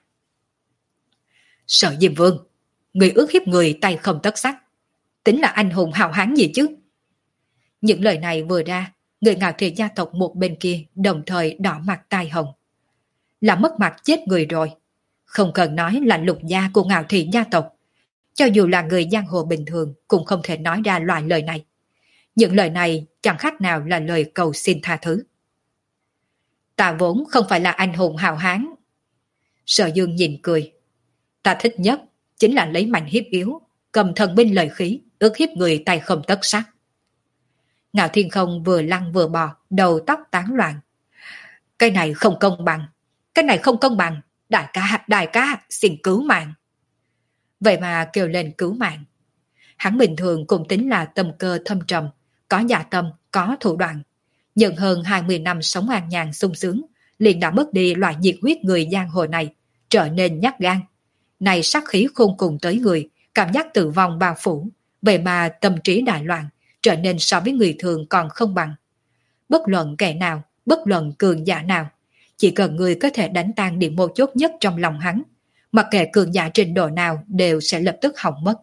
Sợ Diêm Vương, người ước hiếp người tay không tất sắt, tính là anh hùng hào hán gì chứ? Những lời này vừa ra, người Ngạo Thị gia tộc một bên kia đồng thời đỏ mặt tai hồng. Là mất mặt chết người rồi. Không cần nói là lục gia của Ngạo Thị gia tộc, cho dù là người giang hồ bình thường cũng không thể nói ra loại lời này. Những lời này chẳng khác nào là lời cầu xin tha thứ. Ta vốn không phải là anh hùng hào hán. Sở Dương nhìn cười. Ta thích nhất chính là lấy mạnh hiếp yếu, cầm thần binh lợi khí, ước hiếp người tay không tất sắt. Ngạo Thiên Không vừa lăn vừa bò, đầu tóc tán loạn. Cái này không công bằng, cái này không công bằng, đại ca, đại ca, xin cứu mạng. Vậy mà kêu lên cứu mạng. Hắn bình thường cũng tính là tâm cơ thâm trầm, có dạ tâm, có thủ đoạn. Nhưng hơn hai mươi năm sống an nhàn sung sướng, liền đã mất đi loại nhiệt huyết người giang hồ này, trở nên nhát gan. Này sát khí khôn cùng tới người, cảm giác tử vong bao phủ, vậy mà tâm trí đại loạn, trở nên so với người thường còn không bằng. Bất luận kẻ nào, bất luận cường giả nào, chỉ cần người có thể đánh tan điểm mấu chốt nhất trong lòng hắn, mặc kệ cường giả trình độ nào đều sẽ lập tức hỏng mất.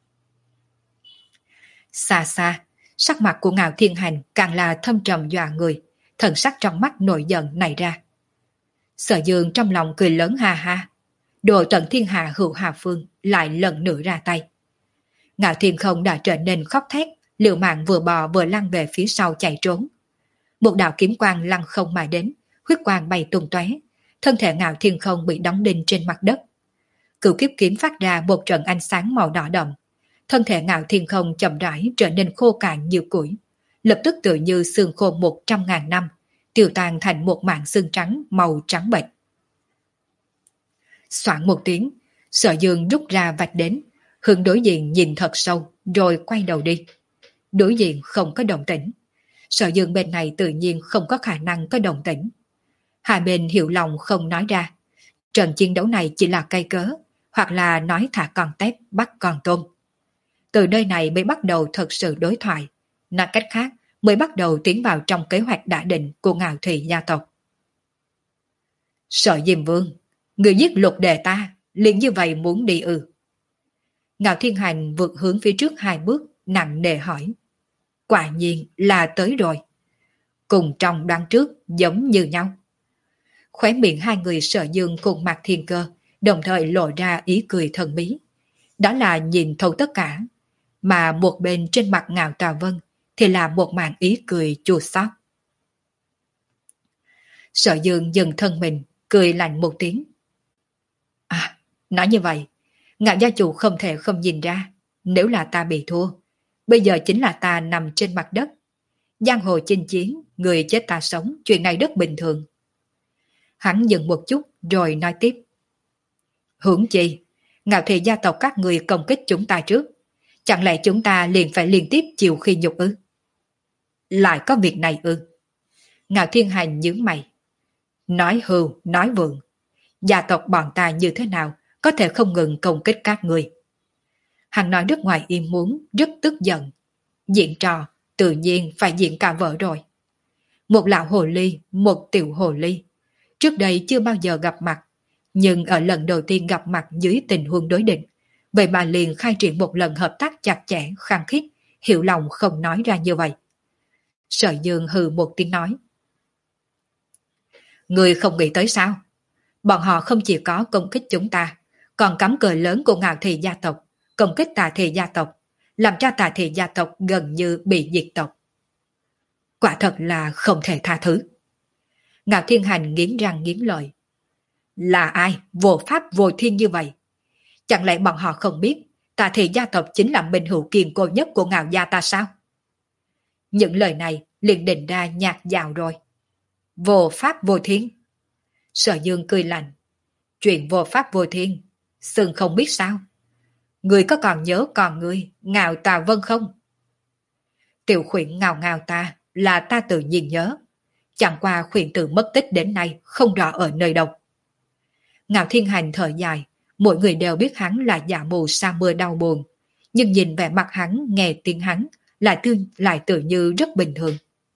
Xa xa, sắc mặt của Ngạo Thiên Hành càng là thâm trầm dọa người, thần sắc trong mắt nổi giận nảy ra. Sở Dương trong lòng cười lớn ha ha, đồ tận thiên hạ hữu hà phương lại lần nữa ra tay. Ngạo Thiên Không đã trở nên khóc thét, liều mạng vừa bò vừa lăn về phía sau chạy trốn. Một đạo kiếm quang lăn không mà đến, huyết quang bay tung tóe, thân thể Ngạo Thiên Không bị đóng đinh trên mặt đất. Cửu kiếp kiếm phát ra một trận ánh sáng màu đỏ đậm, thân thể Ngạo Thiên Không chậm rãi trở nên khô cạn như củi, lập tức tựa như xương khô một trăm ngàn năm, tiêu tan thành một mảng xương trắng màu trắng bệch. Soạn một tiếng, Sở Dương rút ra vạch đến, hướng đối diện nhìn thật sâu, rồi quay đầu đi. Đối diện không có động tĩnh. Sở Dương bên này tự nhiên không có khả năng có động tĩnh. Hai bên hiểu lòng không nói ra. Trận chiến đấu này chỉ là cây cớ, hoặc là nói thả con tép bắt con tôm. Từ nơi này mới bắt đầu thật sự đối thoại. Nói cách khác, mới bắt đầu tiến vào trong kế hoạch đã định của Ngạo Thị gia tộc. Sở Diêm Vương, người giết Lục Đề ta, liền như vậy muốn đi ư? Ngạo Thiên Hành vượt hướng phía trước hai bước, nặng nề hỏi. Quả nhiên là tới rồi. Cùng trong đoán trước giống như nhau. Khóe miệng hai người Sở Dương cùng Mạc Thiên Cơ đồng thời lộ ra ý cười thần bí. Đó là nhìn thấu tất cả, mà một bên trên mặt Ngạo Tà Vân thì là một màn ý cười chua xót. Sở Dương dừng thân mình, cười lạnh một tiếng. À, nói như vậy, Ngạo gia chủ không thể không nhìn ra, nếu là ta bị thua, bây giờ chính là ta nằm trên mặt đất. Giang hồ chinh chiến, người chết ta sống, chuyện này rất bình thường. Hắn dừng một chút rồi nói tiếp. Huống chi, Ngạo Thị gia tộc các người công kích chúng ta trước, chẳng lẽ chúng ta liền phải liên tiếp chịu khi nhục ư? Lại có việc này ư? Ngạo Thiên Hành nhướng mày. Nói hưu, nói vượng. Gia tộc bọn ta như thế nào có thể không ngừng công kích các người? Hắn nói rất ngoài ý muốn, rất tức giận. Diễn trò, tự nhiên phải diễn cả vợ rồi. Một lão hồ ly, một tiểu hồ ly. Trước đây chưa bao giờ gặp mặt, nhưng ở lần đầu tiên gặp mặt dưới tình huống đối định, vậy mà liền khai triển một lần hợp tác chặt chẽ, khăng khít, hiểu lòng không nói ra như vậy. Sở Dương hừ một tiếng nói. Người không nghĩ tới sao? Bọn họ không chỉ có công kích chúng ta, còn cắm cờ lớn của Ngạo Thị gia tộc, công kích Tà Thị gia tộc, làm cho Tà Thị gia tộc gần như bị diệt tộc. Quả thật là không thể tha thứ. Ngạo Thiên Hành nghiến răng nghiến lợi. Là ai vô pháp vô thiên như vậy? Chẳng lẽ bọn họ không biết Tà Thị gia tộc chính là minh hữu kiên cố nhất của Ngạo gia ta sao? Những lời này liền định ra nhạt dạo rồi. Vô pháp vô thiên. Sở Dương cười lạnh. Chuyện vô pháp vô thiên, Sừng không biết sao? Người có còn nhớ còn người Ngạo Tà Vân không? Tiểu khuyển ngào ngào ta là ta tự nhiên nhớ. Chẳng qua khuyển tử mất tích đến nay không rõ ở nơi đâu. Ngạo Thiên Hành thở dài, mỗi người đều biết hắn là giả mù sa mưa đau buồn. Nhưng nhìn vẻ mặt hắn, nghe tiếng hắn, lại tự, lại tự như rất bình thường.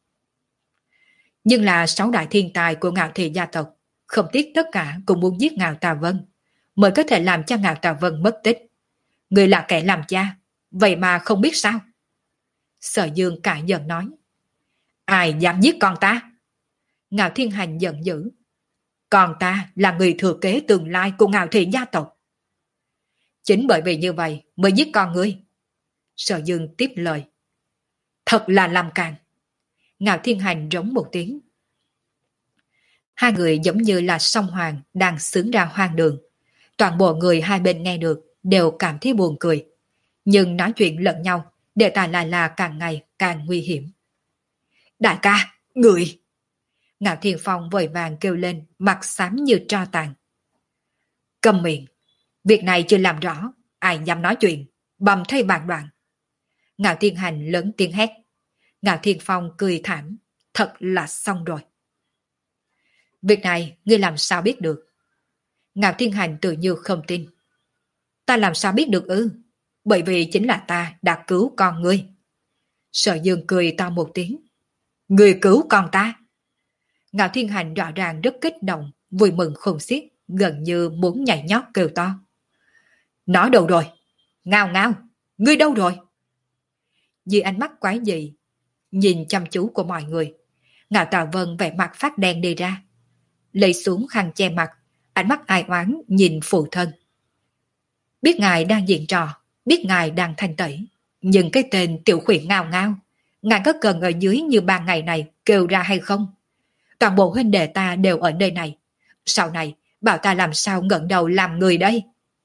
Nhưng là sáu đại thiên tài của Ngạo Thị gia tộc, không tiếc tất cả cũng muốn giết Ngạo Tà Vân, mới có thể làm cho Ngạo Tà Vân mất tích. Người là kẻ làm cha, vậy mà không biết sao? Sở Dương cả giận nói. Ai dám giết con ta? Ngạo Thiên Hành giận dữ. Con ta là người thừa kế tương lai của Ngạo Thị gia tộc. Chính bởi vì như vậy mới giết con ngươi. Sở Dương tiếp lời. Thật là làm càn. Ngạo Thiên Hành rống một tiếng. Hai người giống như là song hoàng đang xướng ra hoang đường. Toàn bộ người hai bên nghe được đều cảm thấy buồn cười. Nhưng nói chuyện lẫn nhau, đề tài lại là càng ngày càng nguy hiểm. Đại ca, người! Ngạo Thiên Phong vội vàng kêu lên, mặt xám như tro tàn. Câm miệng! Việc này chưa làm rõ, ai dám nói chuyện, bầm thay bàn đoạn. Ngạo Thiên Hành lớn tiếng hét. Ngạo Thiên Phong cười thảm, thật là xong rồi. Việc này ngươi làm sao biết được? Ngạo Thiên Hành tự như không tin. Ta làm sao biết được ư? Bởi vì chính là ta đã cứu con ngươi. Sở Dương cười to một tiếng. Ngươi cứu con ta? Ngạo Thiên Hành rõ ràng rất kích động, vui mừng khôn xiết, gần như muốn nhảy nhót kêu to. Nó đâu rồi? Ngao ngao, ngươi đâu rồi? Vì ánh mắt quái dị, nhìn chăm chú của mọi người, Ngạo Tà Vân vẻ mặt phát đen đi ra. Lấy xuống khăn che mặt, ánh mắt ai oán nhìn phụ thân. Biết ngài đang diễn trò, biết ngài đang thanh tẩy, nhưng cái tên tiểu khuyển ngao ngao, ngài có cần ở dưới như ba ngày này kêu ra hay không? Toàn bộ huynh đệ ta đều ở nơi này. Sau này, bảo ta làm sao ngẩng đầu làm người đây?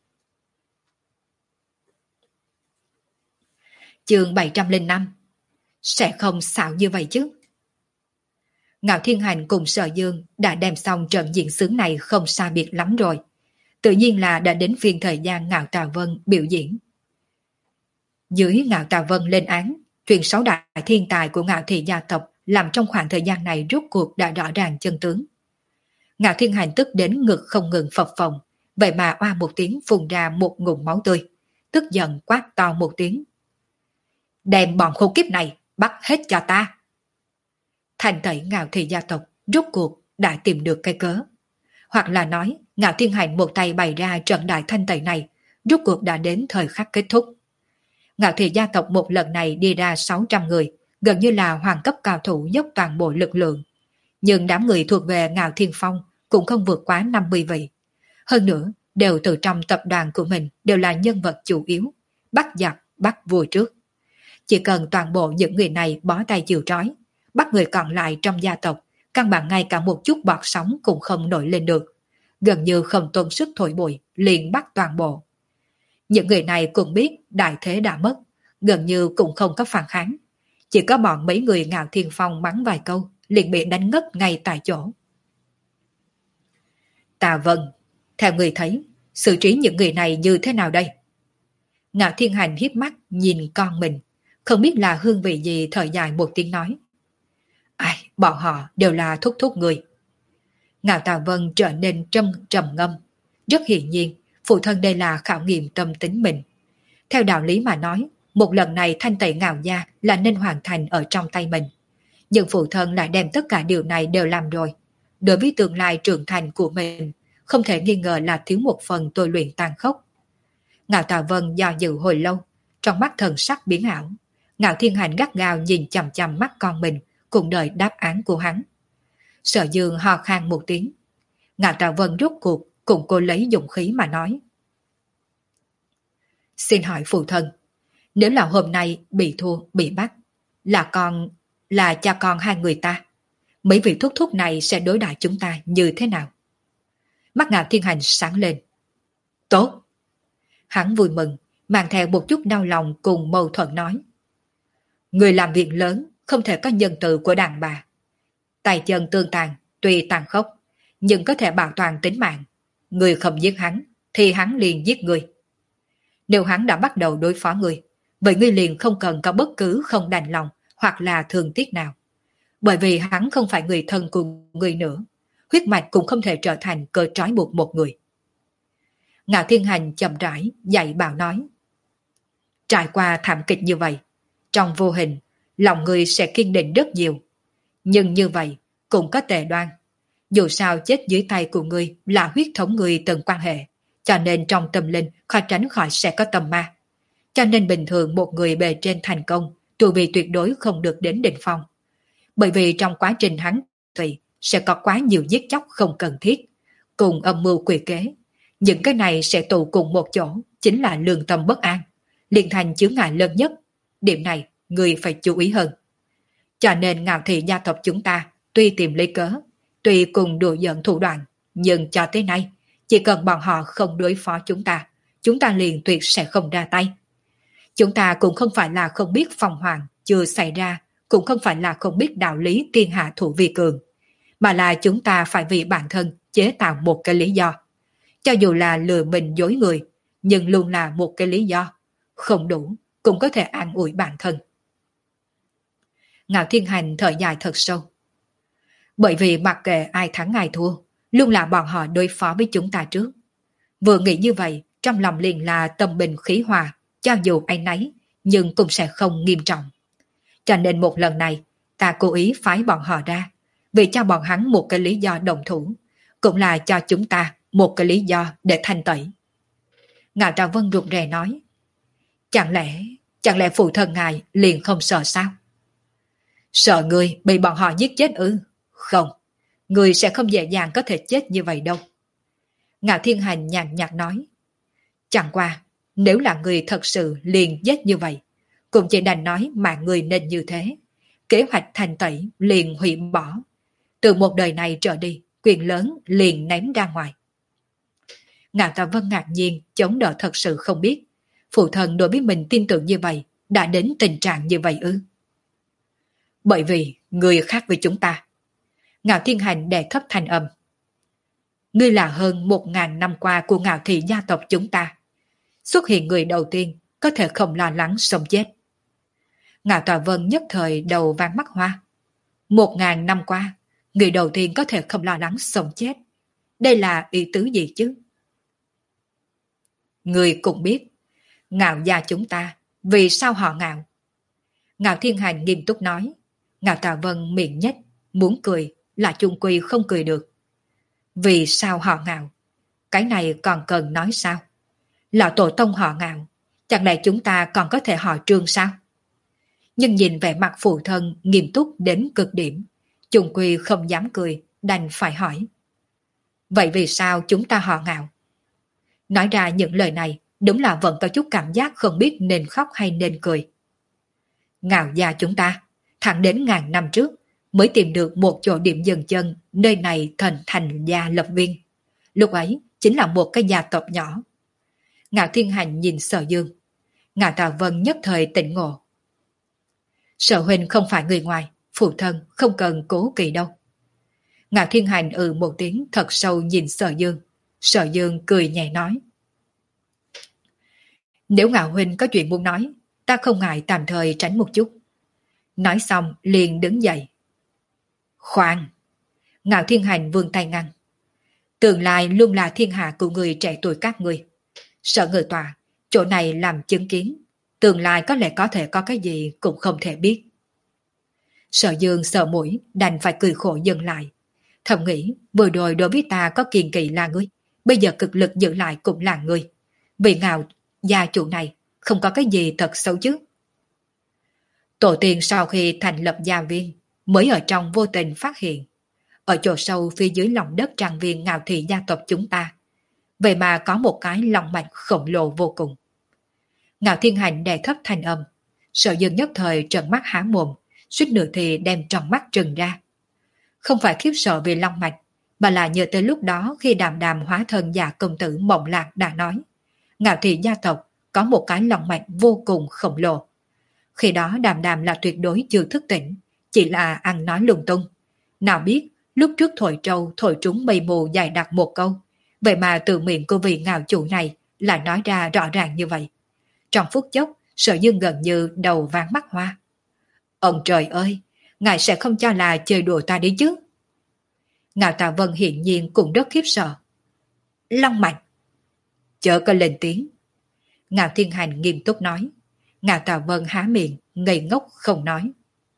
Chương bảy trăm lẻ năm. Sẽ không xạo như vậy chứ? Ngạo Thiên Hành cùng Sở Dương đã đem xong trận diễn xướng này không xa biệt lắm rồi. Tự nhiên là đã đến phiên thời gian Ngạo Tà Vân biểu diễn. Dưới Ngạo Tà Vân lên án, chuyện sáu đại thiên tài của Ngạo Thị gia tộc làm trong khoảng thời gian này rốt cuộc đã rõ ràng chân tướng. Ngạo Thiên Hành tức đến ngực không ngừng phập phồng, vậy mà oa một tiếng phun ra một ngụm máu tươi, tức giận quát to một tiếng. Đem bọn khốn kiếp này bắt hết cho ta. Thành tẩy Ngạo Thị gia tộc rốt cuộc đã tìm được cái cớ. Hoặc là nói, Ngạo Thiên Hành một tay bày ra trận đại thanh tẩy này, rốt cuộc đã đến thời khắc kết thúc. Ngạo Thị gia tộc một lần này đi ra sáu trăm người, gần như là hoàng cấp cao thủ dốc toàn bộ lực lượng. Nhưng đám người thuộc về Ngạo Thiên Phong cũng không vượt quá năm mươi vị. Hơn nữa, đều từ trong tập đoàn của mình đều là nhân vật chủ yếu, bắt giặc, bắt vua trước. Chỉ cần toàn bộ những người này bó tay chịu trói, bắt người còn lại trong gia tộc, căn bản ngay cả một chút bọt sóng cũng không nổi lên được. Gần như không tốn sức thổi bụi, liền bắt toàn bộ. Những người này cũng biết đại thế đã mất, gần như cũng không có phản kháng. Chỉ có bọn mấy người Ngạo Thiên Phong mắng vài câu, liền bị đánh ngất ngay tại chỗ. Tà Vân, theo người thấy, xử trí những người này như thế nào đây? Ngạo Thiên Hành hiếp mắt nhìn con mình, không biết là hương vị gì, thở dài một tiếng nói. Ai, bọn họ đều là thúc thúc người. Ngạo Tà Vân trở nên trầm trầm ngâm. Rất hiển nhiên, phụ thân đây là khảo nghiệm tâm tính mình. Theo đạo lý mà nói, một lần này thanh tẩy Ngạo gia là nên hoàn thành ở trong tay mình. Nhưng phụ thân lại đem tất cả điều này đều làm rồi. Đối với tương lai trưởng thành của mình, không thể nghi ngờ là thiếu một phần tôi luyện tàn khốc. Ngạo Tà Vân do dự hồi lâu, trong mắt thần sắc biến ảo. Ngạo Thiên Hành gắt gao nhìn chằm chằm mắt con mình, cùng đợi đáp án của hắn. Sở Dương ho khan một tiếng. Ngạo Tà Vân rút cuộc cùng cô lấy dũng khí mà nói. Xin hỏi phụ thân, nếu là hôm nay bị thua, bị bắt, là con, là cha con hai người ta, mấy vị thúc thúc này sẽ đối đãi chúng ta như thế nào? Mắt Ngạo Thiên Hành sáng lên. Tốt! Hắn vui mừng, mang theo một chút đau lòng cùng mâu thuẫn nói. Người làm việc lớn không thể có nhân từ của đàn bà. Tay chân tương tàn, tuy tàn khốc, nhưng có thể bảo toàn tính mạng. Người không giết hắn, thì hắn liền giết người. Nếu hắn đã bắt đầu đối phó người, vậy ngươi liền không cần có bất cứ không đành lòng hoặc là thương tiếc nào. Bởi vì hắn không phải người thân của người nữa, huyết mạch cũng không thể trở thành cơ trói buộc một người. Ngạo Thiên Hành chậm rãi dạy bảo nói. Trải qua thảm kịch như vậy, trong vô hình, lòng người sẽ kiên định rất nhiều. Nhưng như vậy cũng có tệ đoan. Dù sao chết dưới tay của người là huyết thống người từng quan hệ, cho nên trong tâm linh khó tránh khỏi sẽ có tâm ma. Cho nên bình thường một người bề trên thành công, tu vi tuyệt đối không được đến đỉnh phong. Bởi vì trong quá trình hắn tùy sẽ có quá nhiều giết chóc không cần thiết, cùng âm mưu quỷ kế. Những cái này sẽ tụ cùng một chỗ, chính là lương tâm bất an, liền thành chướng ngại lớn nhất. Điểm này người phải chú ý hơn. Cho nên Ngạo Thị gia tộc chúng ta tuy tìm lấy cớ, tuy cùng đùa giỡn thủ đoạn, nhưng cho tới nay chỉ cần bọn họ không đối phó chúng ta, chúng ta liền tuyệt sẽ không ra tay. Chúng ta cũng không phải là không biết phong hoàng chưa xảy ra, cũng không phải là không biết đạo lý thiên hạ thủ vi cường, mà là chúng ta phải vì bản thân chế tạo một cái lý do. Cho dù là lừa mình dối người, nhưng luôn là một cái lý do. Không đủ, cũng có thể an ủi bản thân. Ngạo Thiên Hành thở dài thật sâu. Bởi vì mặc kệ ai thắng ai thua, luôn là bọn họ đối phó với chúng ta trước. Vừa nghĩ như vậy, trong lòng liền là tâm bình khí hòa, cho dù anh nấy, nhưng cũng sẽ không nghiêm trọng. Cho nên một lần này, ta cố ý phái bọn họ ra, vì cho bọn hắn một cái lý do đồng thủ, cũng là cho chúng ta một cái lý do để thanh tẩy. Ngạo Trà Vân rụt rè nói, chẳng lẽ, chẳng lẽ phụ thân ngài liền không sợ sao? Sợ người bị bọn họ giết chết ư? Không, người sẽ không dễ dàng có thể chết như vậy đâu. Ngạo Thiên Hành nhàn nhạt nói, chẳng qua, nếu là người thật sự liền giết như vậy, cũng chỉ đành nói mà người nên như thế. Kế hoạch thanh tẩy liền hủy bỏ. Từ một đời này trở đi, quyền lớn liền ném ra ngoài. Ngạo Tà Vân ngạc nhiên, chống đỡ thật sự không biết. Phụ thân đối với mình tin tưởng như vậy, đã đến tình trạng như vậy ư? Bởi vì, người khác với chúng ta. Ngạo Thiên Hành đè thấp thanh âm. Ngươi là hơn một ngàn năm qua của Ngạo Thị gia tộc chúng ta. Xuất hiện người đầu tiên, có thể không lo lắng sống chết. Ngạo Tà Vân nhất thời đầu vang mắt hoa. Một ngàn năm qua, người đầu tiên có thể không lo lắng sống chết. Đây là ý tứ gì chứ? Người cũng biết, Ngạo gia chúng ta, vì sao họ Ngạo? Ngạo Thiên Hành nghiêm túc nói. Ngạo Tà Vân miệng nhếch, muốn cười, là chung quy không cười được. Vì sao họ Ngạo? Cái này còn cần nói sao? Lão tổ tông họ Ngạo, chẳng lẽ chúng ta còn có thể họ Trương sao? Nhưng nhìn vẻ mặt phụ thân nghiêm túc đến cực điểm, chung quy không dám cười, đành phải hỏi. Vậy vì sao chúng ta họ Ngạo? Nói ra những lời này, đúng là vẫn có chút cảm giác không biết nên khóc hay nên cười. Ngạo gia chúng ta, thẳng đến ngàn năm trước, mới tìm được một chỗ điểm dừng chân, nơi này thành thành gia lập viên. Lúc ấy, chính là một cái gia tộc nhỏ. Ngạo Thiên Hành nhìn Sở Dương. Ngạo Tà Vân nhất thời tỉnh ngộ. Sở huynh không phải người ngoài, phụ thân không cần cố kỳ đâu. Ngạo Thiên Hành ừ một tiếng thật sâu nhìn Sở Dương. Sở Dương cười nhẹ nói. Nếu Ngạo huynh có chuyện muốn nói, ta không ngại tạm thời tránh một chút. Nói xong liền đứng dậy. Khoan! Ngạo Thiên Hành vươn tay ngăn. Tương lai luôn là thiên hạ của người trẻ tuổi các người. Sở người tòa, chỗ này làm chứng kiến. Tương lai có lẽ có thể có cái gì cũng không thể biết. Sở Dương sợ mũi, đành phải cười khổ dừng lại. Thầm nghĩ, vừa rồi đối với ta có kiên kỵ là ngươi, bây giờ cực lực giữ lại cũng là ngươi. Vì Ngạo gia chủ này không có cái gì thật xấu chứ. Tổ tiên sau khi thành lập gia viên, mới ở trong vô tình phát hiện, ở chỗ sâu phía dưới lòng đất trang viên Ngạo Thị gia tộc chúng ta, vậy mà có một cái lòng mạch khổng lồ vô cùng. Ngạo Thiên Hành đè thấp thanh âm, Sở Dương nhất thời trợn mắt há mồm, suýt nửa thì đem tròn mắt trừng ra. Không phải khiếp sợ vì long mạch, mà là nhớ tới lúc đó khi Đàm Đàm hóa thân già công tử Mộng Lạc đã nói, Ngạo Thị gia tộc có một cái long mạch vô cùng khổng lồ. Khi đó Đàm Đàm là tuyệt đối chưa thức tỉnh, chỉ là ăn nói lung tung. Nào biết lúc trước thổi trâu thổi trúng mây mù dài đặc một câu, vậy mà từ miệng của vị ngạo chủ này lại nói ra rõ ràng như vậy. Trong phút chốc, Sở Dương gần như đầu váng mắt hoa. Ông trời ơi, ngài sẽ không cho là chơi đùa ta đi chứ? Ngạo Tà Vân hiển nhiên cũng rất khiếp sợ. Long mạch! Chớ có lên tiếng. Ngạo Thiên Hành nghiêm túc nói. Ngạo Tà Vân há miệng, ngây ngốc không nói.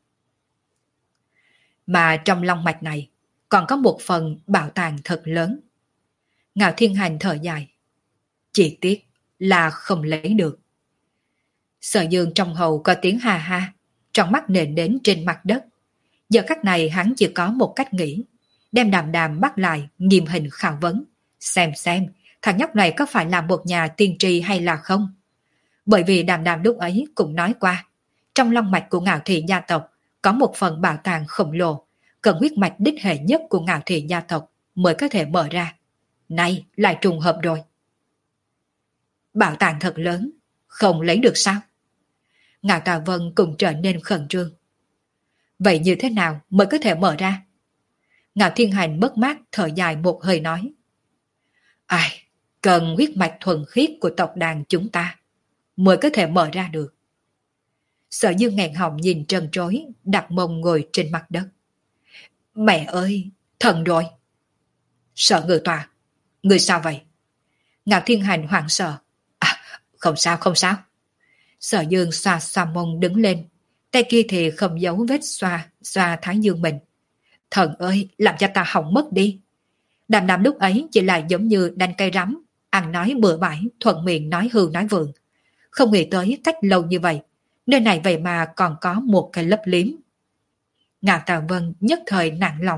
Mà trong long mạch này, còn có một phần bảo tàng thật lớn. Ngạo Thiên Hành thở dài. Chỉ tiếc là không lấy được. Sở Dương trong hầu có tiếng ha ha, trong mắt nền đến trên mặt đất. Giờ khắc này hắn chỉ có một cách nghĩ, đem Đàm Đàm bắt lại, nghiêm hình khảo vấn, xem xem thằng nhóc này có phải là một nhà tiên tri hay là không. Bởi vì Đàm Đàm lúc ấy cũng nói qua, trong long mạch của Ngạo Thị gia tộc có một phần bảo tàng khổng lồ, cần huyết mạch đích hệ nhất của Ngạo Thị gia tộc mới có thể mở ra. Nay lại trùng hợp rồi. Bảo tàng thật lớn, không lấy được sao? Ngạo Tà Vân cũng trở nên khẩn trương. Vậy như thế nào mới có thể mở ra? Ngạo Thiên Hành mất mát thở dài một hơi nói. Ai, cần huyết mạch thuần khiết của tộc đàn chúng ta mới có thể mở ra được. Sở Dương nghẹn họng nhìn trần trối, đặt mông ngồi trên mặt đất. Mẹ ơi, thần rồi. Sở Ngự Tòa, người sao vậy? Ngạo Thiên Hành hoảng sợ. À, không sao, không sao. Sở Dương xoa xoa mông đứng lên, tay kia thì không giấu vết xoa, xoa thái dương mình. Thần ơi, làm cho ta hỏng mất đi. Đàm Đàm lúc ấy chỉ là giống như đanh cây rắm, ăn nói bừa bãi, thuận miệng nói hư nói vượng. Không nghĩ tới cách lâu như vậy, nơi này vậy mà còn có một cái lấp liếm. Ngạo Tà Vân nhất thời nặng lòng.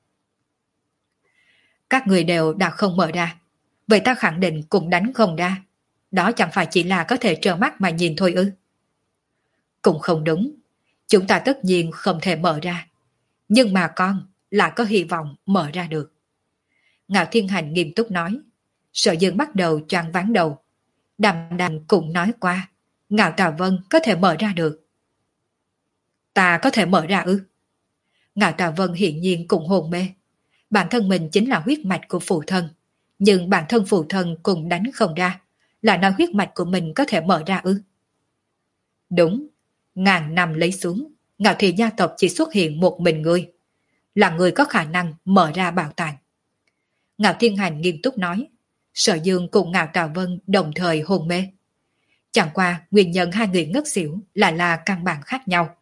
Các người đều đã không mở ra, vậy ta khẳng định cũng đánh không ra. Đó chẳng phải chỉ là có thể trơ mắt mà nhìn thôi ư? Cũng không đúng, chúng ta tất nhiên không thể mở ra. Nhưng mà con là có hy vọng mở ra được. Ngạo Thiên Hành nghiêm túc nói. Sở Dương bắt đầu choáng váng đầu. Đàm Đàm cũng nói qua, Ngạo Tà Vân có thể mở ra được. Ta có thể mở ra ư? Ngạo Tà Vân hiển nhiên cũng hồn mê. Bản thân mình chính là huyết mạch của phụ thân, nhưng bản thân phụ thân cũng đánh không ra, là nói huyết mạch của mình có thể mở ra ư? Đúng, ngàn năm lấy xuống, Ngạo Thị gia tộc chỉ xuất hiện một mình ngươi, là người có khả năng mở ra bảo tàng. Ngạo Thiên Hành nghiêm túc nói. Sở Dương cùng Ngạo Tà Vân đồng thời hôn mê. Chẳng qua nguyên nhân hai người ngất xỉu lại là căn bản khác nhau.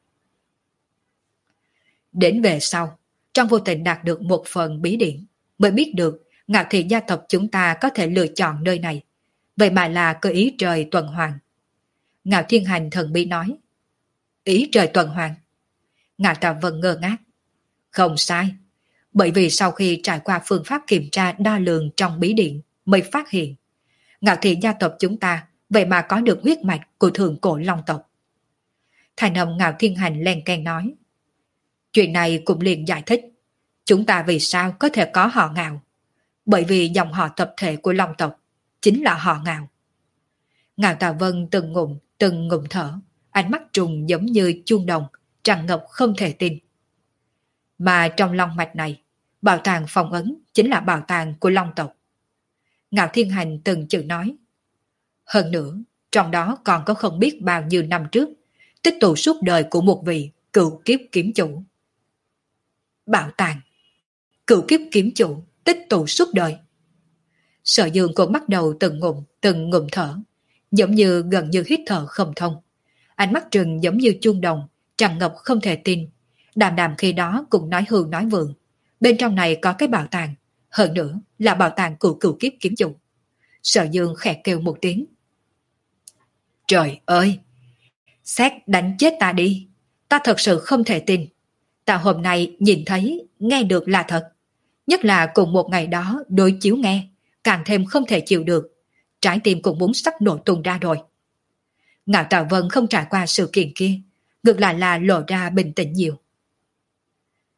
Đến về sau, trong vô tình đạt được một phần bí điển, mới biết được Ngạo Thị gia tộc chúng ta có thể lựa chọn nơi này, vậy mà là cơ ý trời tuần hoàn. Ngạo Thiên Hành thần bí nói. Ý trời tuần hoàn? Ngạo Tà Vân ngơ ngác. Không sai, bởi vì sau khi trải qua phương pháp kiểm tra đo lường trong bí điện mới phát hiện Ngạo Thị gia tộc chúng ta vậy mà có được huyết mạch của thượng cổ long tộc. Thành âm Ngạo Thiên Hành len keng nói. Chuyện này cũng liền giải thích chúng ta vì sao có thể có họ Ngạo, bởi vì dòng họ tập thể của long tộc chính là họ Ngạo. Ngạo Tà Vân từng ngụm từng ngụm thở, ánh mắt trùng giống như chuông đồng, tràn ngập không thể tin. Mà trong long mạch này, bảo tàng phong ấn chính là bảo tàng của long tộc. Ngạo Thiên Hành từng chữ nói. Hơn nữa, trong đó còn có không biết bao nhiêu năm trước, tích tụ suốt đời của một vị cựu kiếp kiếm chủ. Bảo tàng, cựu kiếp kiếm chủ, tích tụ suốt đời. Sở Dương cũng bắt đầu từng ngụm, từng ngụm thở, giống như gần như hít thở không thông. Ánh mắt trừng giống như chuông đồng, tràn ngập không thể tin. Đàm Đàm khi đó cũng nói hư nói vượng. Bên trong này có cái bảo tàng, hơn nữa là bảo tàng của cựu kiếp kiếm chủ. Sở Dương khẽ kêu một tiếng. Trời ơi! Xét đánh chết ta đi! Ta thật sự không thể tin. Ta hôm nay nhìn thấy, nghe được là thật. Nhất là cùng một ngày đó đối chiếu nghe, càng thêm không thể chịu được. Trái tim cũng muốn sắp nổ tung ra rồi. Ngạo Tà Vân không trải qua sự kiện kia, ngược lại là lộ ra bình tĩnh nhiều.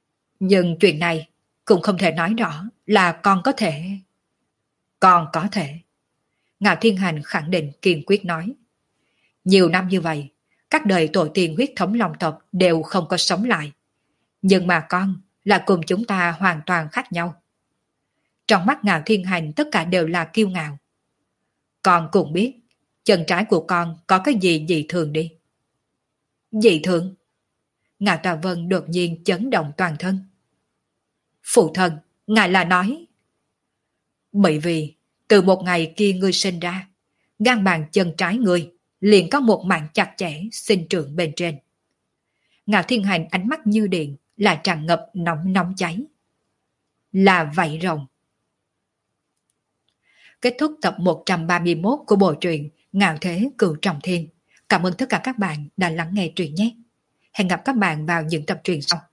Nhưng chuyện này cũng không thể nói rõ là con có thể... Con có thể. Ngạo Thiên Hành khẳng định kiên quyết nói. Nhiều năm như vậy, các đời tổ tiên huyết thống long tộc đều không có sống lại. Nhưng mà con là cùng chúng ta hoàn toàn khác nhau. Trong mắt Ngạo Thiên Hành tất cả đều là kiêu ngạo. Con cũng biết, chân trái của con có cái gì dị thường đi. Dị thường? Ngạo Tà Vân đột nhiên chấn động toàn thân. Phụ thân, ngài là nói. Bởi vì, từ một ngày kia ngươi sinh ra, gan bàn chân trái ngươi liền có một mạng chặt chẽ sinh trưởng bên trên. Ngạo Thiên Hành ánh mắt như điện, là tràn ngập nóng nóng cháy. Là vậy rồng. Kết thúc tập một trăm ba mươi mốt của bộ truyện Ngạo Thế Cửu Trọng Thiên. Cảm ơn tất cả các bạn đã lắng nghe truyện nhé. Hẹn gặp các bạn vào những tập truyện sau.